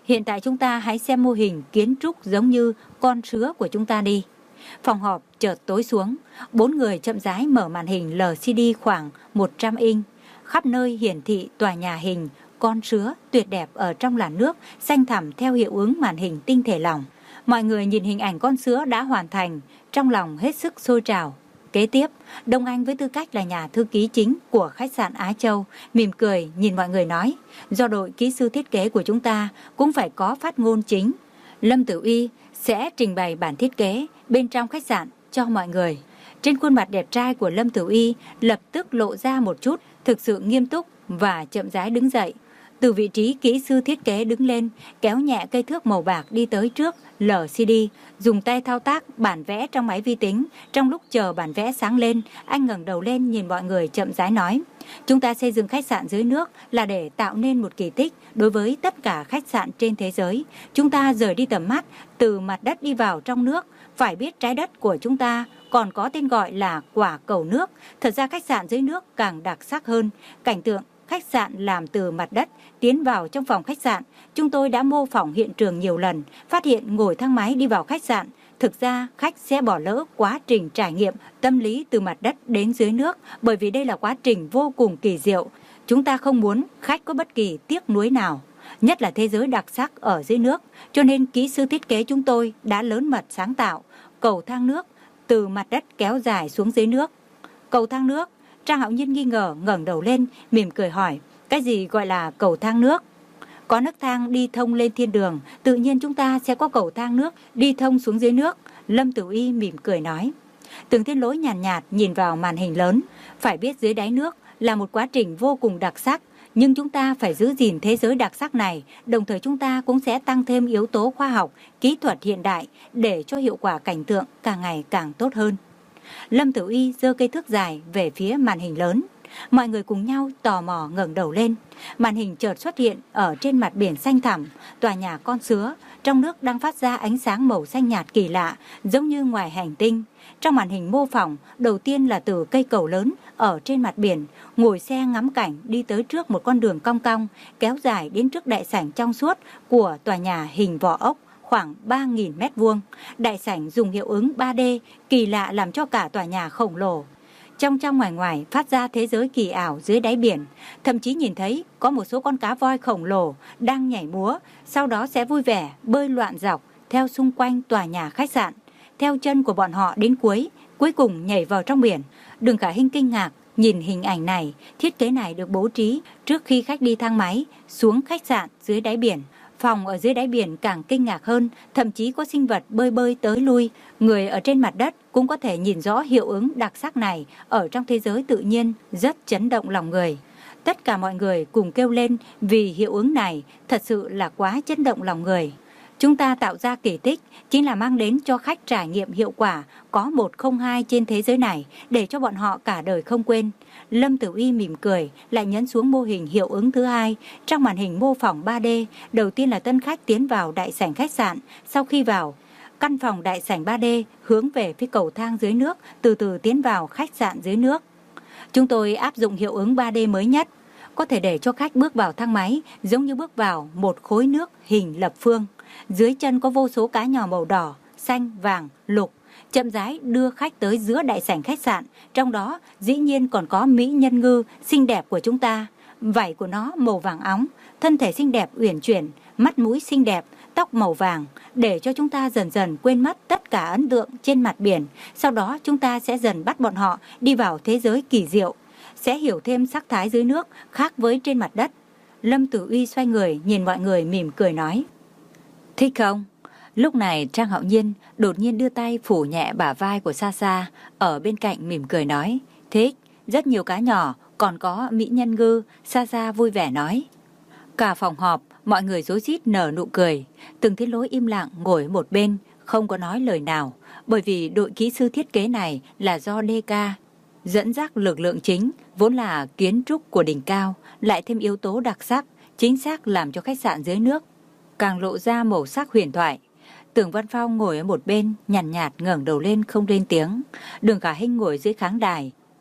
A: Hiện tại chúng ta hãy xem mô hình kiến trúc giống như con sứa của chúng ta đi. Phòng họp chợt tối xuống, bốn người chậm rãi mở màn hình lờ xê đê khoảng một trăm inch. Khắp nơi hiển thị tòa nhà hình con sứa tuyệt đẹp ở trong làn nước xanh thẳm theo hiệu ứng màn hình tinh thể lỏng. Mọi người nhìn hình ảnh con sứa đã hoàn thành, trong lòng hết sức sôi trào. Kế tiếp, Đông Anh với tư cách là nhà thư ký chính của khách sạn Á Châu, mỉm cười nhìn mọi người nói, do đội kỹ sư thiết kế của chúng ta cũng phải có phát ngôn chính. Lâm Tử Uy sẽ trình bày bản thiết kế bên trong khách sạn cho mọi người. Trên khuôn mặt đẹp trai của Lâm Tử Uy lập tức lộ ra một chút thực sự nghiêm túc và chậm rãi đứng dậy. Từ vị trí kỹ sư thiết kế đứng lên, kéo nhẹ cây thước màu bạc đi tới trước lờ xê đê, dùng tay thao tác bản vẽ trong máy vi tính. Trong lúc chờ bản vẽ sáng lên, anh ngẩng đầu lên nhìn mọi người chậm rãi nói, chúng ta xây dựng khách sạn dưới nước là để tạo nên một kỳ tích đối với tất cả khách sạn trên thế giới. Chúng ta rời đi tầm mắt, từ mặt đất đi vào trong nước. Phải biết trái đất của chúng ta còn có tên gọi là quả cầu nước. Thật ra khách sạn dưới nước càng đặc sắc hơn. Cảnh tượng khách sạn làm từ mặt đất tiến vào trong phòng khách sạn. Chúng tôi đã mô phỏng hiện trường nhiều lần, phát hiện ngồi thang máy đi vào khách sạn. Thực ra khách sẽ bỏ lỡ quá trình trải nghiệm tâm lý từ mặt đất đến dưới nước, bởi vì đây là quá trình vô cùng kỳ diệu. Chúng ta không muốn khách có bất kỳ tiếc nuối nào, nhất là thế giới đặc sắc ở dưới nước. Cho nên kỹ sư thiết kế chúng tôi đã lớn mật sáng tạo cầu thang nước từ mặt đất kéo dài xuống dưới nước. Cầu thang nước? Trang Hạo Nhiên nghi ngờ ngẩng đầu lên, mỉm cười hỏi, cái gì gọi là cầu thang nước? Có nấc thang đi thông lên thiên đường, tự nhiên chúng ta sẽ có cầu thang nước đi thông xuống dưới nước. Lâm Tử Uy mỉm cười nói. Tưởng Thiên Lỗi nhàn nhạt, nhạt nhìn vào màn hình lớn. Phải biết dưới đáy nước là một quá trình vô cùng đặc sắc, nhưng chúng ta phải giữ gìn thế giới đặc sắc này, đồng thời chúng ta cũng sẽ tăng thêm yếu tố khoa học, kỹ thuật hiện đại để cho hiệu quả cảnh tượng càng ngày càng tốt hơn. Lâm Tử Uy giơ cây thước dài về phía màn hình lớn. Mọi người cùng nhau tò mò ngẩng đầu lên. Màn hình chợt xuất hiện ở trên mặt biển xanh thẳm, tòa nhà con sứa trong nước đang phát ra ánh sáng màu xanh nhạt kỳ lạ, giống như ngoài hành tinh. Trong màn hình mô phỏng, đầu tiên là từ cây cầu lớn ở trên mặt biển, ngồi xe ngắm cảnh đi tới trước một con đường cong cong, kéo dài đến trước đại sảnh trong suốt của tòa nhà hình vỏ ốc khoảng ba nghìn mét vuông. Đại sảnh dùng hiệu ứng ba D kỳ lạ làm cho cả tòa nhà khổng lồ. Trong trong ngoài ngoài phát ra thế giới kỳ ảo dưới đáy biển. Thậm chí nhìn thấy có một số con cá voi khổng lồ đang nhảy múa, sau đó sẽ vui vẻ bơi loạn dọc theo xung quanh tòa nhà khách sạn, theo chân của bọn họ đến cuối, cuối cùng nhảy vào trong biển. Đường Khả Hinh kinh ngạc nhìn hình ảnh này. Thiết kế này được bố trí trước khi khách đi thang máy xuống khách sạn dưới đáy biển. Phòng ở dưới đáy biển càng kinh ngạc hơn, thậm chí có sinh vật bơi bơi tới lui. Người ở trên mặt đất cũng có thể nhìn rõ hiệu ứng đặc sắc này ở trong thế giới tự nhiên, rất chấn động lòng người. Tất cả mọi người cùng kêu lên vì hiệu ứng này thật sự là quá chấn động lòng người. Chúng ta tạo ra kỳ tích chính là mang đến cho khách trải nghiệm hiệu quả có một không hai trên thế giới này, để cho bọn họ cả đời không quên. Lâm Tử Uy mỉm cười, lại nhấn xuống mô hình hiệu ứng thứ hai. Trong màn hình mô phỏng ba D, đầu tiên là tân khách tiến vào đại sảnh khách sạn. Sau khi vào căn phòng đại sảnh ba D, hướng về phía cầu thang dưới nước, từ từ tiến vào khách sạn dưới nước. Chúng tôi áp dụng hiệu ứng ba D mới nhất, có thể để cho khách bước vào thang máy giống như bước vào một khối nước hình lập phương. Dưới chân có vô số cá nhỏ màu đỏ, xanh, vàng, lục, chậm rãi đưa khách tới giữa đại sảnh khách sạn. Trong đó dĩ nhiên còn có mỹ nhân ngư xinh đẹp của chúng ta. Vảy của nó màu vàng óng, thân thể xinh đẹp uyển chuyển, mắt mũi xinh đẹp, tóc màu vàng, để cho chúng ta dần dần quên mất tất cả ấn tượng trên mặt biển. Sau đó chúng ta sẽ dần bắt bọn họ đi vào thế giới kỳ diệu, sẽ hiểu thêm sắc thái dưới nước khác với trên mặt đất. Lâm Tử Uy xoay người nhìn mọi người mỉm cười nói, thích không? Lúc này Trang Hạo Nhiên đột nhiên đưa tay phủ nhẹ bả vai của Sa Sa ở bên cạnh, mỉm cười nói, thích, rất nhiều cá nhỏ, còn có mỹ nhân ngư. Sa Sa vui vẻ nói. Cả phòng họp mọi người rối rít nở nụ cười. Từng Thiên Lỗi im lặng ngồi một bên, không có nói lời nào, bởi vì đội kỹ sư thiết kế này là do đê ca dẫn dắt lực lượng chính, vốn là kiến trúc của đỉnh cao, lại thêm yếu tố đặc sắc, chính xác làm cho khách sạn dưới nước càng lộ ra màu sắc huyền thoại. Tưởng Văn Phong ngồi ở một bên, nhàn nhạt, nhạt ngẩng đầu lên không lên tiếng. Đường Khả Hinh ngồi dưới khán đài,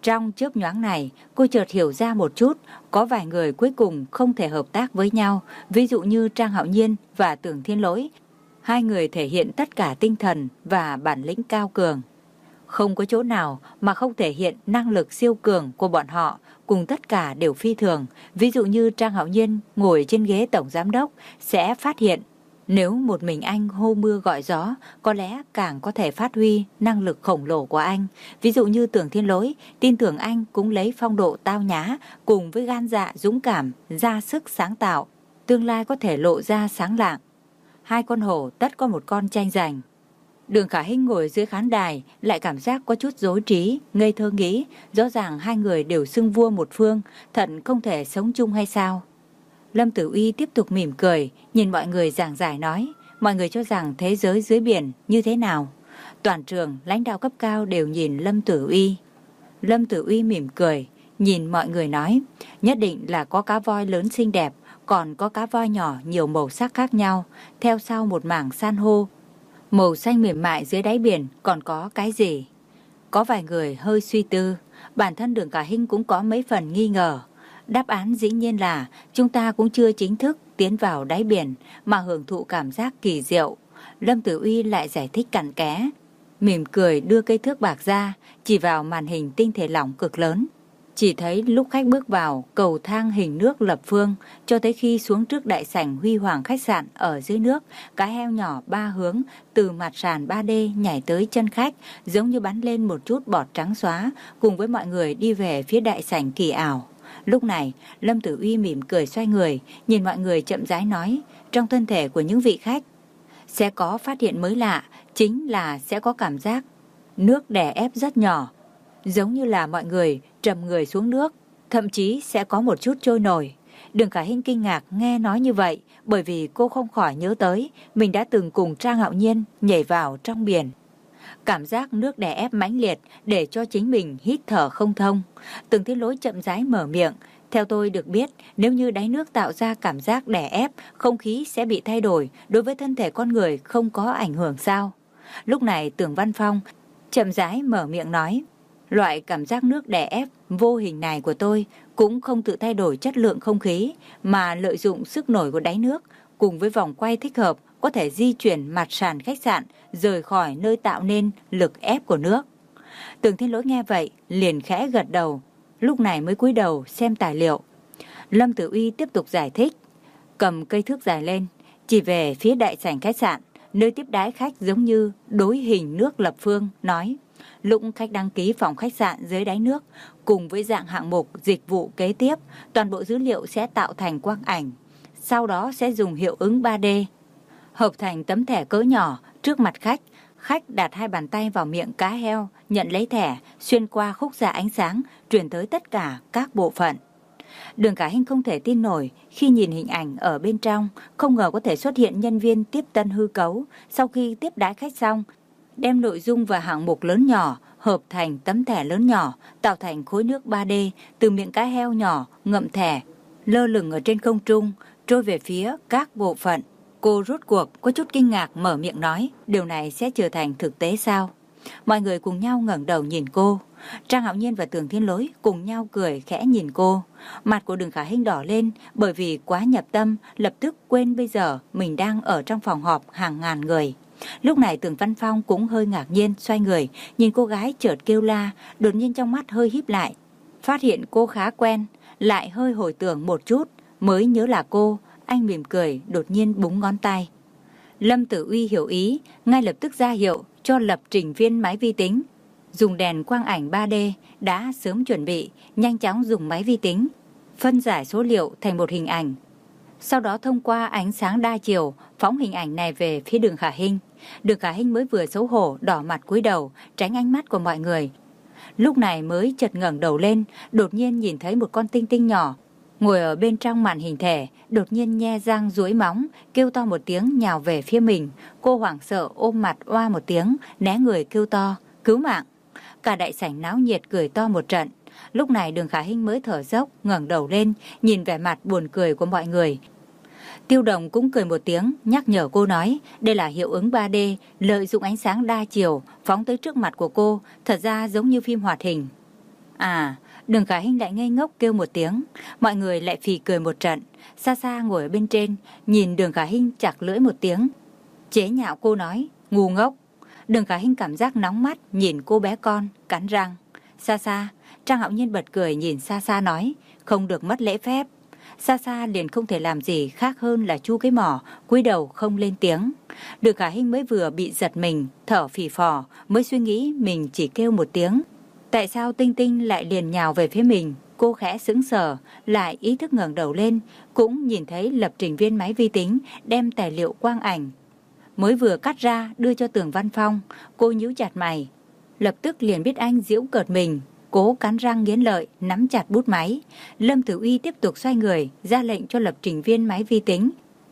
A: Trong chớp nhoáng này, cô chợt hiểu ra một chút, có vài người cuối cùng không thể hợp tác với nhau, ví dụ như Trang Hạo Nhiên và Tưởng Thiên Lỗi. Hai người thể hiện tất cả tinh thần và bản lĩnh cao cường. Không có chỗ nào mà không thể hiện năng lực siêu cường của bọn họ, cùng tất cả đều phi thường. Ví dụ như Trang Hạo Nhiên ngồi trên ghế tổng giám đốc sẽ phát hiện, nếu một mình anh hô mưa gọi gió, có lẽ càng có thể phát huy năng lực khổng lồ của anh. Ví dụ như Tưởng Thiên Lỗi, tin tưởng anh cũng lấy phong độ tao nhã, cùng với gan dạ dũng cảm, ra sức sáng tạo, tương lai có thể lộ ra sáng lạng. Hai con hổ tất có một con tranh giành. Đường Khả Hinh ngồi dưới khán đài lại cảm giác có chút rối trí, ngây thơ nghĩ, rõ ràng hai người đều xưng vua một phương, thật không thể sống chung hay sao? Lâm Tử Uy tiếp tục mỉm cười, nhìn mọi người giảng giải nói, mọi người cho rằng thế giới dưới biển như thế nào? Toàn trường, lãnh đạo cấp cao đều nhìn Lâm Tử Uy. Lâm Tử Uy mỉm cười, nhìn mọi người nói, nhất định là có cá voi lớn xinh đẹp, còn có cá voi nhỏ nhiều màu sắc khác nhau, theo sau một mảng san hô. Màu xanh mềm mại dưới đáy biển còn có cái gì? Có vài người hơi suy tư, bản thân Đường Khả Hinh cũng có mấy phần nghi ngờ. Đáp án dĩ nhiên là chúng ta cũng chưa chính thức tiến vào đáy biển mà hưởng thụ cảm giác kỳ diệu. Lâm Tử Uy lại giải thích cặn kẽ, mỉm cười đưa cây thước bạc ra, chỉ vào màn hình tinh thể lỏng cực lớn. Chỉ thấy lúc khách bước vào cầu thang hình nước lập phương, cho tới khi xuống trước đại sảnh huy hoàng khách sạn ở dưới nước, cá heo nhỏ ba hướng từ mặt sàn ba D nhảy tới chân khách, giống như bắn lên một chút bọt trắng xóa, cùng với mọi người đi về phía đại sảnh kỳ ảo. Lúc này, Lâm Tử Uy mỉm cười xoay người, nhìn mọi người chậm rãi nói, trong thân thể của những vị khách sẽ có phát hiện mới lạ, chính là sẽ có cảm giác nước đè ép rất nhỏ, giống như là mọi người trầm người xuống nước, thậm chí sẽ có một chút trôi nổi. Đường Khả Hinh kinh ngạc nghe nói như vậy, bởi vì cô không khỏi nhớ tới mình đã từng cùng Trang Hạo Nhiên nhảy vào trong biển. Cảm giác nước đè ép mãnh liệt để cho chính mình hít thở không thông. Tưởng Thiên Lỗi chậm rãi mở miệng, theo tôi được biết, nếu như đáy nước tạo ra cảm giác đè ép, không khí sẽ bị thay đổi, đối với thân thể con người không có ảnh hưởng sao? Lúc này Tưởng Văn Phong chậm rãi mở miệng nói, loại cảm giác nước đè ép vô hình này của tôi cũng không tự thay đổi chất lượng không khí, mà lợi dụng sức nổi của đáy nước cùng với vòng quay thích hợp có thể di chuyển mặt sàn khách sạn rời khỏi nơi tạo nên lực ép của nước. Tưởng Thiên Lỗi nghe vậy liền khẽ gật đầu, lúc này mới cúi đầu xem tài liệu. Lâm Tử Uy tiếp tục giải thích, cầm cây thước dài lên, chỉ về phía đại sảnh khách sạn, nơi tiếp đái khách giống như đối hình nước lập phương, nói, lúc khách đăng ký phòng khách sạn dưới đáy nước, cùng với dạng hạng mục dịch vụ kế tiếp, toàn bộ dữ liệu sẽ tạo thành quang ảnh, sau đó sẽ dùng hiệu ứng ba D, hợp thành tấm thẻ cỡ nhỏ trước mặt khách. Khách đặt hai bàn tay vào miệng cá heo, nhận lấy thẻ, xuyên qua khúc xạ ánh sáng, truyền tới tất cả các bộ phận. Đường Khả Hinh không thể tin nổi khi nhìn hình ảnh ở bên trong, không ngờ có thể xuất hiện nhân viên tiếp tân hư cấu, sau khi tiếp đái khách xong, đem nội dung và hạng mục lớn nhỏ hợp thành tấm thẻ lớn nhỏ, tạo thành khối nước ba D từ miệng cá heo nhỏ ngậm thẻ, lơ lửng ở trên không trung, trôi về phía các bộ phận. Cô rốt cuộc có chút kinh ngạc mở miệng nói, điều này sẽ trở thành thực tế sao? Mọi người cùng nhau ngẩng đầu nhìn cô. Trang Hạo Nhiên và Tưởng Thiên Lỗi cùng nhau cười khẽ nhìn cô. Mặt của Đường Khả Hinh đỏ lên bởi vì quá nhập tâm, lập tức quên bây giờ mình đang ở trong phòng họp hàng ngàn người. Lúc này Tưởng Văn Phong cũng hơi ngạc nhiên xoay người, nhìn cô gái chợt kêu la, đột nhiên trong mắt hơi híp lại. Phát hiện cô khá quen, lại hơi hồi tưởng một chút, mới nhớ là cô. Anh mỉm cười, đột nhiên búng ngón tay. Lâm Tử Uy hiểu ý, ngay lập tức ra hiệu cho lập trình viên máy vi tính dùng đèn quang ảnh ba D đã sớm chuẩn bị, nhanh chóng dùng máy vi tính phân giải số liệu thành một hình ảnh. Sau đó thông qua ánh sáng đa chiều phóng hình ảnh này về phía Đường Khả Hinh. Đường Khả Hinh mới vừa xấu hổ đỏ mặt cúi đầu, tránh ánh mắt của mọi người. Lúc này mới chợt ngẩng đầu lên, đột nhiên nhìn thấy một con tinh tinh nhỏ ngồi ở bên trong màn hình thẻ, đột nhiên nhe răng duỗi móng, kêu to một tiếng nhào về phía mình. Cô hoảng sợ ôm mặt oa một tiếng, né người kêu to, cứu mạng. Cả đại sảnh náo nhiệt cười to một trận. Lúc này Đường Khả Hinh mới thở dốc, ngẩng đầu lên, nhìn vẻ mặt buồn cười của mọi người. Tiêu Đồng cũng cười một tiếng, nhắc nhở cô nói, đây là hiệu ứng ba D, lợi dụng ánh sáng đa chiều, phóng tới trước mặt của cô, thật ra giống như phim hoạt hình. À, Đường Khả Hinh lại ngây ngốc kêu một tiếng, mọi người lại phì cười một trận. Xa xa ngồi ở bên trên, nhìn Đường Khả Hinh chạc lưỡi một tiếng, chế nhạo cô nói, ngu ngốc. Đường Khả Hinh cảm giác nóng mắt nhìn cô bé con, cắn răng. Xa xa, Trang Hạo Nhiên bật cười nhìn xa xa nói, không được mất lễ phép. Xa xa liền không thể làm gì khác hơn là chu cái mỏ, cúi đầu không lên tiếng. Đường Khả Hinh mới vừa bị giật mình, thở phì phò, mới suy nghĩ mình chỉ kêu một tiếng. Tại sao Tinh Tinh lại liền nhào về phía mình? Cô khẽ sững sờ, lại ý thức ngẩng đầu lên, cũng nhìn thấy lập trình viên máy vi tính đem tài liệu quang ảnh mới vừa cắt ra đưa cho Tưởng Văn Phong. Cô nhíu chặt mày, lập tức liền biết anh giễu cợt mình. Cố cắn răng nghiến lợi, nắm chặt bút máy. Lâm Tử Uy tiếp tục xoay người, ra lệnh cho lập trình viên máy vi tính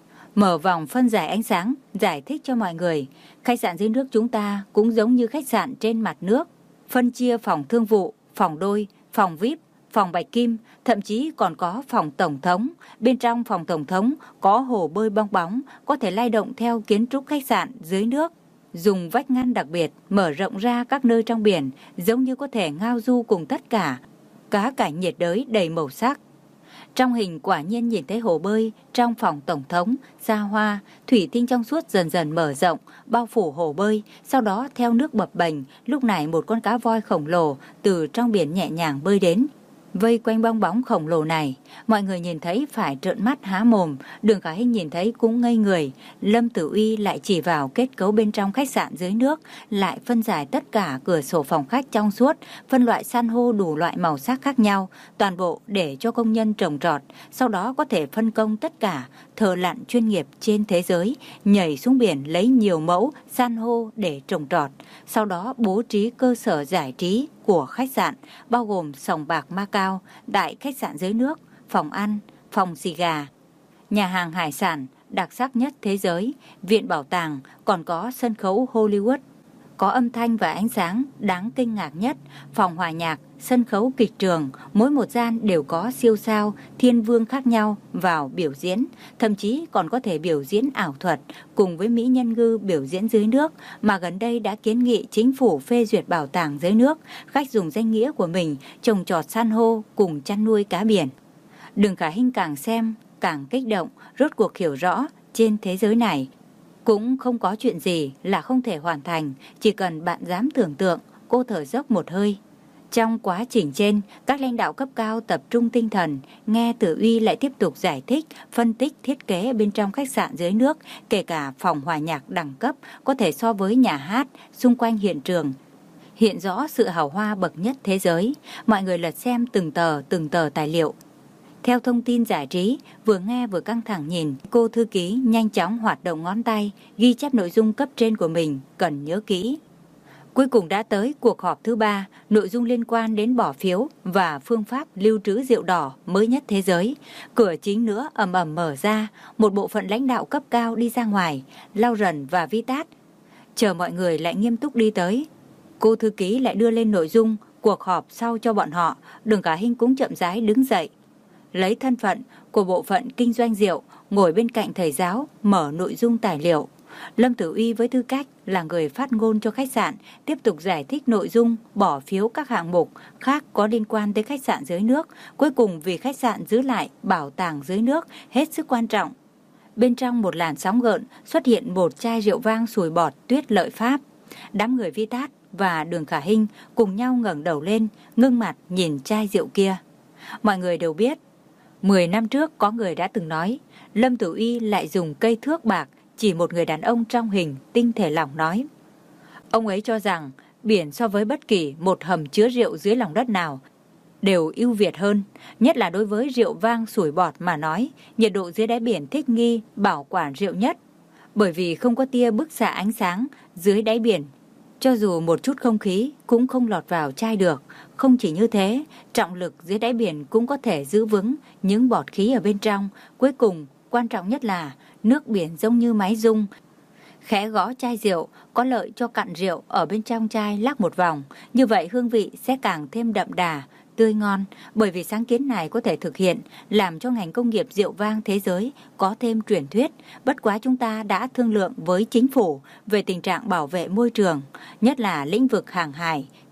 A: mở vòng phân giải ánh sáng, giải thích cho mọi người. Khách sạn dưới nước chúng ta cũng giống như khách sạn trên mặt nước, phân chia phòng thương vụ, phòng đôi, phòng vi ai pi, phòng bạch kim, thậm chí còn có phòng tổng thống. Bên trong phòng tổng thống có hồ bơi bong bóng, có thể lay động theo kiến trúc khách sạn dưới nước. Dùng vách ngăn đặc biệt mở rộng ra các nơi trong biển, giống như có thể ngao du cùng tất cả cá cảnh nhiệt đới đầy màu sắc. Trong hình quả nhiên nhìn thấy hồ bơi trong phòng tổng thống, xa hoa, thủy tinh trong suốt dần dần mở rộng, bao phủ hồ bơi, sau đó theo nước bập bềnh, lúc này một con cá voi khổng lồ từ trong biển nhẹ nhàng bơi đến, vây quanh bong bóng khổng lồ này. Mọi người nhìn thấy phải trợn mắt há mồm, Đường Khả Hinh nhìn thấy cũng ngây người. Lâm Tử Uy lại chỉ vào kết cấu bên trong khách sạn dưới nước, lại phân giải tất cả cửa sổ phòng khách trong suốt, phân loại san hô đủ loại màu sắc khác nhau, toàn bộ để cho công nhân trồng trọt, sau đó có thể phân công tất cả thợ lặn chuyên nghiệp trên thế giới nhảy xuống biển lấy nhiều mẫu san hô để trồng trọt, sau đó bố trí cơ sở giải trí của khách sạn, bao gồm sòng bạc Macau, đại khách sạn dưới nước, phòng ăn, phòng xì gà, nhà hàng hải sản đặc sắc nhất thế giới, viện bảo tàng, còn có sân khấu Hollywood, có âm thanh và ánh sáng đáng kinh ngạc nhất, phòng hòa nhạc, sân khấu kịch trường, mỗi một gian đều có siêu sao, thiên vương khác nhau vào biểu diễn, thậm chí còn có thể biểu diễn ảo thuật cùng với mỹ nhân ngư biểu diễn dưới nước, mà gần đây đã kiến nghị chính phủ phê duyệt bảo tàng dưới nước, khách dùng danh nghĩa của mình trồng trọt san hô cùng chăn nuôi cá biển. Đường Khả Hinh càng xem càng kích động, rốt cuộc hiểu rõ trên thế giới này cũng không có chuyện gì là không thể hoàn thành, chỉ cần bạn dám tưởng tượng. Cô thở dốc một hơi. Trong quá trình trên, các lãnh đạo cấp cao tập trung tinh thần, nghe Tử Uy lại tiếp tục giải thích, phân tích thiết kế bên trong khách sạn dưới nước, kể cả phòng hòa nhạc đẳng cấp có thể so với nhà hát, xung quanh hiện trường hiện rõ sự hào hoa bậc nhất thế giới. Mọi người lật xem từng tờ từng tờ tài liệu. Theo thông tin giải trí, vừa nghe vừa căng thẳng nhìn, cô thư ký nhanh chóng hoạt động ngón tay, ghi chép nội dung cấp trên của mình cần nhớ kỹ. Cuối cùng đã tới cuộc họp thứ ba, nội dung liên quan đến bỏ phiếu và phương pháp lưu trữ rượu đỏ mới nhất thế giới. Cửa chính nữa ầm ầm mở ra, một bộ phận lãnh đạo cấp cao đi ra ngoài, Lauren và Vitat chờ mọi người lại nghiêm túc đi tới. Cô thư ký lại đưa lên nội dung cuộc họp sau cho bọn họ. Đường Khả Hinh cũng chậm rãi đứng dậy, lấy thân phận của bộ phận kinh doanh rượu, ngồi bên cạnh thầy giáo, mở nội dung tài liệu. Lâm Tử Uy với tư cách là người phát ngôn cho khách sạn, tiếp tục giải thích nội dung bỏ phiếu các hạng mục khác có liên quan tới khách sạn dưới nước. Cuối cùng vì khách sạn giữ lại bảo tàng dưới nước hết sức quan trọng. Bên trong một làn sóng gợn xuất hiện một chai rượu vang sùi bọt tuyết lợi Pháp. Đám người Vitat và Đường Khả Hinh cùng nhau ngẩng đầu lên, ngưng mặt nhìn chai rượu kia. Mọi người đều biết, mười năm trước có người đã từng nói, Lâm Tử Uy lại dùng cây thước bạc chỉ một người đàn ông trong hình tinh thể lỏng nói. Ông ấy cho rằng biển so với bất kỳ một hầm chứa rượu dưới lòng đất nào đều ưu việt hơn, nhất là đối với rượu vang sủi bọt mà nói, nhiệt độ dưới đáy biển thích nghi bảo quản rượu nhất, bởi vì không có tia bức xạ ánh sáng dưới đáy biển, cho dù một chút không khí cũng không lọt vào chai được. Không chỉ như thế, trọng lực dưới đáy biển cũng có thể giữ vững những bọt khí ở bên trong. Cuối cùng, quan trọng nhất là nước biển giống như máy rung, khẽ gõ chai rượu, có lợi cho cặn rượu ở bên trong chai lắc một vòng. Như vậy hương vị sẽ càng thêm đậm đà, tươi ngon. Bởi vì sáng kiến này có thể thực hiện, làm cho ngành công nghiệp rượu vang thế giới có thêm truyền thuyết. Bất quá chúng ta đã thương lượng với chính phủ về tình trạng bảo vệ môi trường, nhất là lĩnh vực hàng hải,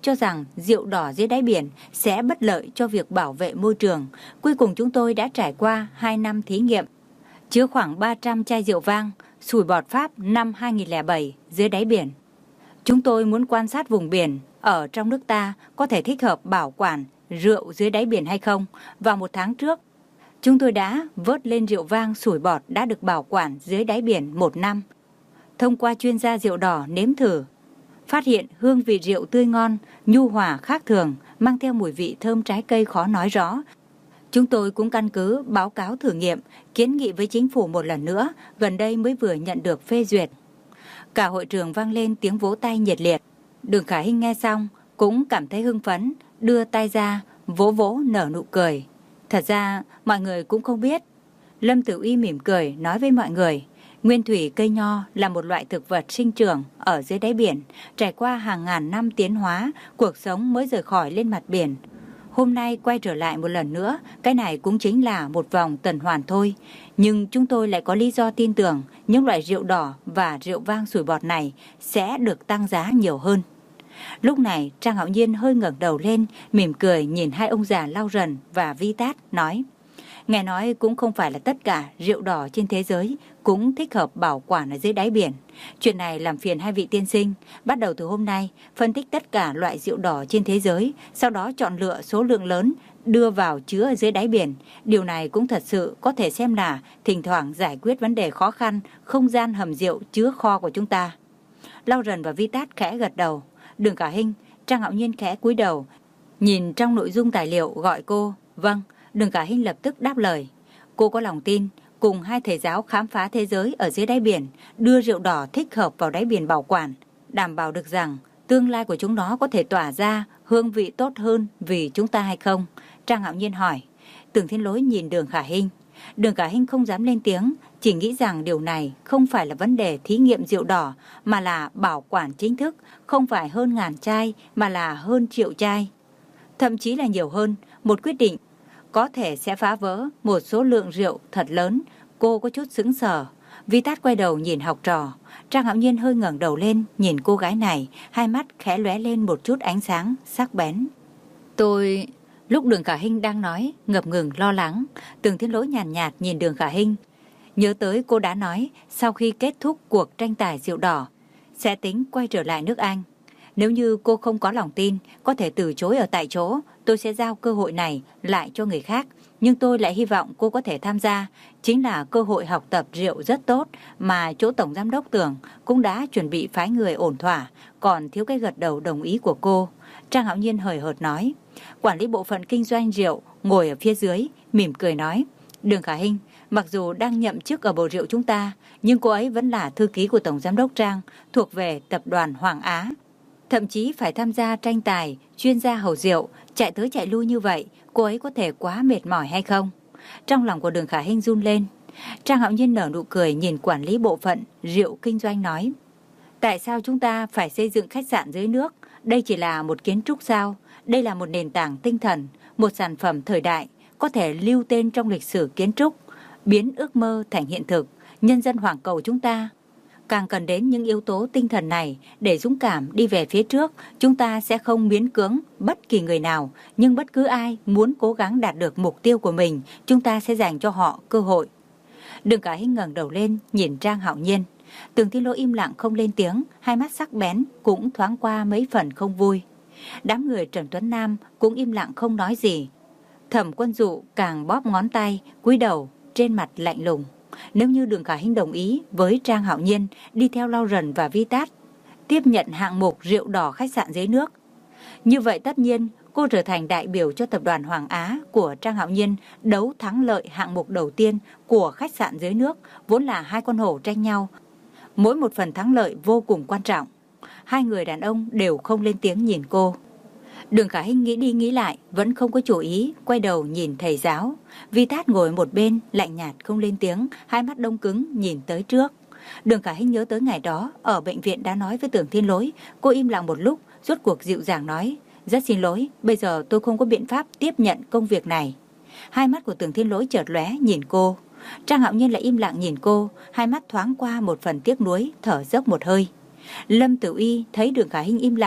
A: cho rằng rượu đỏ dưới đáy biển sẽ bất lợi cho việc bảo vệ môi trường. Cuối cùng chúng tôi đã trải qua hai năm thí nghiệm, chứa khoảng ba trăm chai rượu vang, sủi bọt Pháp năm hai nghìn không trăm lẻ bảy dưới đáy biển. Chúng tôi muốn quan sát vùng biển ở trong nước ta có thể thích hợp bảo quản rượu dưới đáy biển hay không. Vào một tháng trước, chúng tôi đã vớt lên rượu vang sủi bọt đã được bảo quản dưới đáy biển một năm. Thông qua chuyên gia rượu đỏ nếm thử, phát hiện hương vị rượu tươi ngon, nhu hòa khác thường, mang theo mùi vị thơm trái cây khó nói rõ. Chúng tôi cũng căn cứ báo cáo thử nghiệm, kiến nghị với chính phủ một lần nữa, gần đây mới vừa nhận được phê duyệt. Cả hội trường vang lên tiếng vỗ tay nhiệt liệt. Đường Khả Hinh nghe xong cũng cảm thấy hưng phấn, đưa tay ra, vỗ vỗ nở nụ cười. Thật ra mọi người cũng không biết. Lâm Tử Uy mỉm cười nói với mọi người, nguyên thủy cây nho là một loại thực vật sinh trưởng ở dưới đáy biển, trải qua hàng ngàn năm tiến hóa, cuộc sống mới rời khỏi lên mặt biển. Hôm nay quay trở lại một lần nữa, cái này cũng chính là một vòng tuần hoàn thôi. Nhưng chúng tôi lại có lý do tin tưởng những loại rượu đỏ và rượu vang sủi bọt này sẽ được tăng giá nhiều hơn. Lúc này Trang Hạo Nhiên hơi ngẩng đầu lên, mỉm cười nhìn hai ông già Lau Rần và Vi Tát, nói: Nghe nói cũng không phải là tất cả rượu đỏ trên thế giới cũng thích hợp bảo quản ở dưới đáy biển. Chuyện này làm phiền hai vị tiên sinh, bắt đầu từ hôm nay phân tích tất cả loại rượu đỏ trên thế giới, sau đó chọn lựa số lượng lớn đưa vào chứa ở dưới đáy biển. Điều này cũng thật sự có thể xem là thỉnh thoảng giải quyết vấn đề khó khăn không gian hầm rượu chứa kho của chúng ta. Lau Rần và Vi Tát khẽ gật đầu. Đường Khả Hinh, Trang Hạo Nhiên khẽ cúi đầu, nhìn trong nội dung tài liệu gọi cô. Vâng. Đường Khả Hinh lập tức đáp lời. Cô có lòng tin cùng hai thầy giáo khám phá thế giới ở dưới đáy biển, đưa rượu đỏ thích hợp vào đáy biển bảo quản, đảm bảo được rằng tương lai của chúng nó có thể tỏa ra hương vị tốt hơn vì chúng ta hay không? Trang Hạo Nhiên hỏi. Tưởng Thiên Lỗi nhìn Đường Khả Hinh. Đường Khả Hinh không dám lên tiếng, chỉ nghĩ rằng điều này không phải là vấn đề thí nghiệm rượu đỏ, mà là bảo quản chính thức, không phải hơn ngàn chai mà là hơn triệu chai, thậm chí là nhiều hơn. Một quyết định có thể sẽ phá vỡ một số lượng rượu thật lớn. Cô có chút sững sờ. Vi Tát quay đầu nhìn học trò. Trang Hạo Nhiên hơi ngẩng đầu lên nhìn cô gái này, hai mắt khẽ lóe lên một chút ánh sáng sắc bén. Tôi... Lúc Đường Khả Hinh đang nói, ngập ngừng lo lắng, Tưởng Thiên Lỗi nhàn nhạt, nhạt nhìn Đường Khả Hinh. Nhớ tới cô đã nói sau khi kết thúc cuộc tranh tài rượu đỏ sẽ tính quay trở lại nước Anh. Nếu như cô không có lòng tin, có thể từ chối ở tại chỗ, tôi sẽ giao cơ hội này lại cho người khác. Nhưng tôi lại hy vọng cô có thể tham gia. Chính là cơ hội học tập rượu rất tốt mà chỗ Tổng Giám đốc Tưởng cũng đã chuẩn bị phái người ổn thỏa, còn thiếu cái gật đầu đồng ý của cô. Trang Hạo Nhiên hời hợt nói. Quản lý bộ phận kinh doanh rượu ngồi ở phía dưới, mỉm cười nói. Đường Khả Hinh, mặc dù đang nhậm chức ở bộ rượu chúng ta, nhưng cô ấy vẫn là thư ký của Tổng Giám đốc Trang, thuộc về tập đoàn Hoàng Á. Thậm chí phải tham gia tranh tài chuyên gia hầu rượu, chạy tới chạy lui như vậy, cô ấy có thể quá mệt mỏi hay không? Trong lòng của Đường Khả Hinh run lên. Trang Hạo Nhiên nở nụ cười nhìn quản lý bộ phận rượu kinh doanh nói. Tại sao chúng ta phải xây dựng khách sạn dưới nước? Đây chỉ là một kiến trúc sao? Đây là một nền tảng tinh thần, một sản phẩm thời đại, có thể lưu tên trong lịch sử kiến trúc, biến ước mơ thành hiện thực. Nhân dân Hoàng Cầu chúng ta càng cần đến những yếu tố tinh thần này để dũng cảm đi về phía trước. Chúng ta sẽ không miễn cưỡng bất kỳ người nào, nhưng bất cứ ai muốn cố gắng đạt được mục tiêu của mình, chúng ta sẽ dành cho họ cơ hội. Đường Khả Hinh ngẩng đầu lên nhìn Trang Hạo Nhiên. Tưởng Thiên Lỗi im lặng không lên tiếng, hai mắt sắc bén cũng thoáng qua mấy phần không vui. Đám người Trần Tuấn Nam cũng im lặng không nói gì. Thẩm Quân Dụ càng bóp ngón tay, cúi đầu, trên mặt lạnh lùng. Nếu như Đường Khả Hinh đồng ý với Trang Hạo Nhiên đi theo Lau Rần và Vi Tát tiếp nhận hạng mục rượu đỏ khách sạn dưới nước, như vậy tất nhiên cô trở thành đại biểu cho tập đoàn Hoàng Á của Trang Hạo Nhiên đấu thắng lợi hạng mục đầu tiên của khách sạn dưới nước, vốn là hai con hổ tranh nhau. Mỗi một phần thắng lợi vô cùng quan trọng. Hai người đàn ông đều không lên tiếng nhìn cô. Đường Khả Hinh nghĩ đi nghĩ lại, vẫn không có chủ ý, quay đầu nhìn thầy giáo. Vi Tát ngồi một bên, lạnh nhạt không lên tiếng, hai mắt đông cứng nhìn tới trước. Đường Khả Hinh nhớ tới ngày đó, ở bệnh viện đã nói với Tưởng Thiên Lỗi. Cô im lặng một lúc, rốt cuộc dịu dàng nói. Rất xin lỗi, bây giờ tôi không có biện pháp tiếp nhận công việc này. Hai mắt của Tưởng Thiên Lỗi chợt lóe nhìn cô. Trang Hạo Nhiên lại im lặng nhìn cô, hai mắt thoáng qua một phần tiếc nuối, thở dốc một hơi. Lâm Tử Uy thấy Đường Khả Hinh im lặng,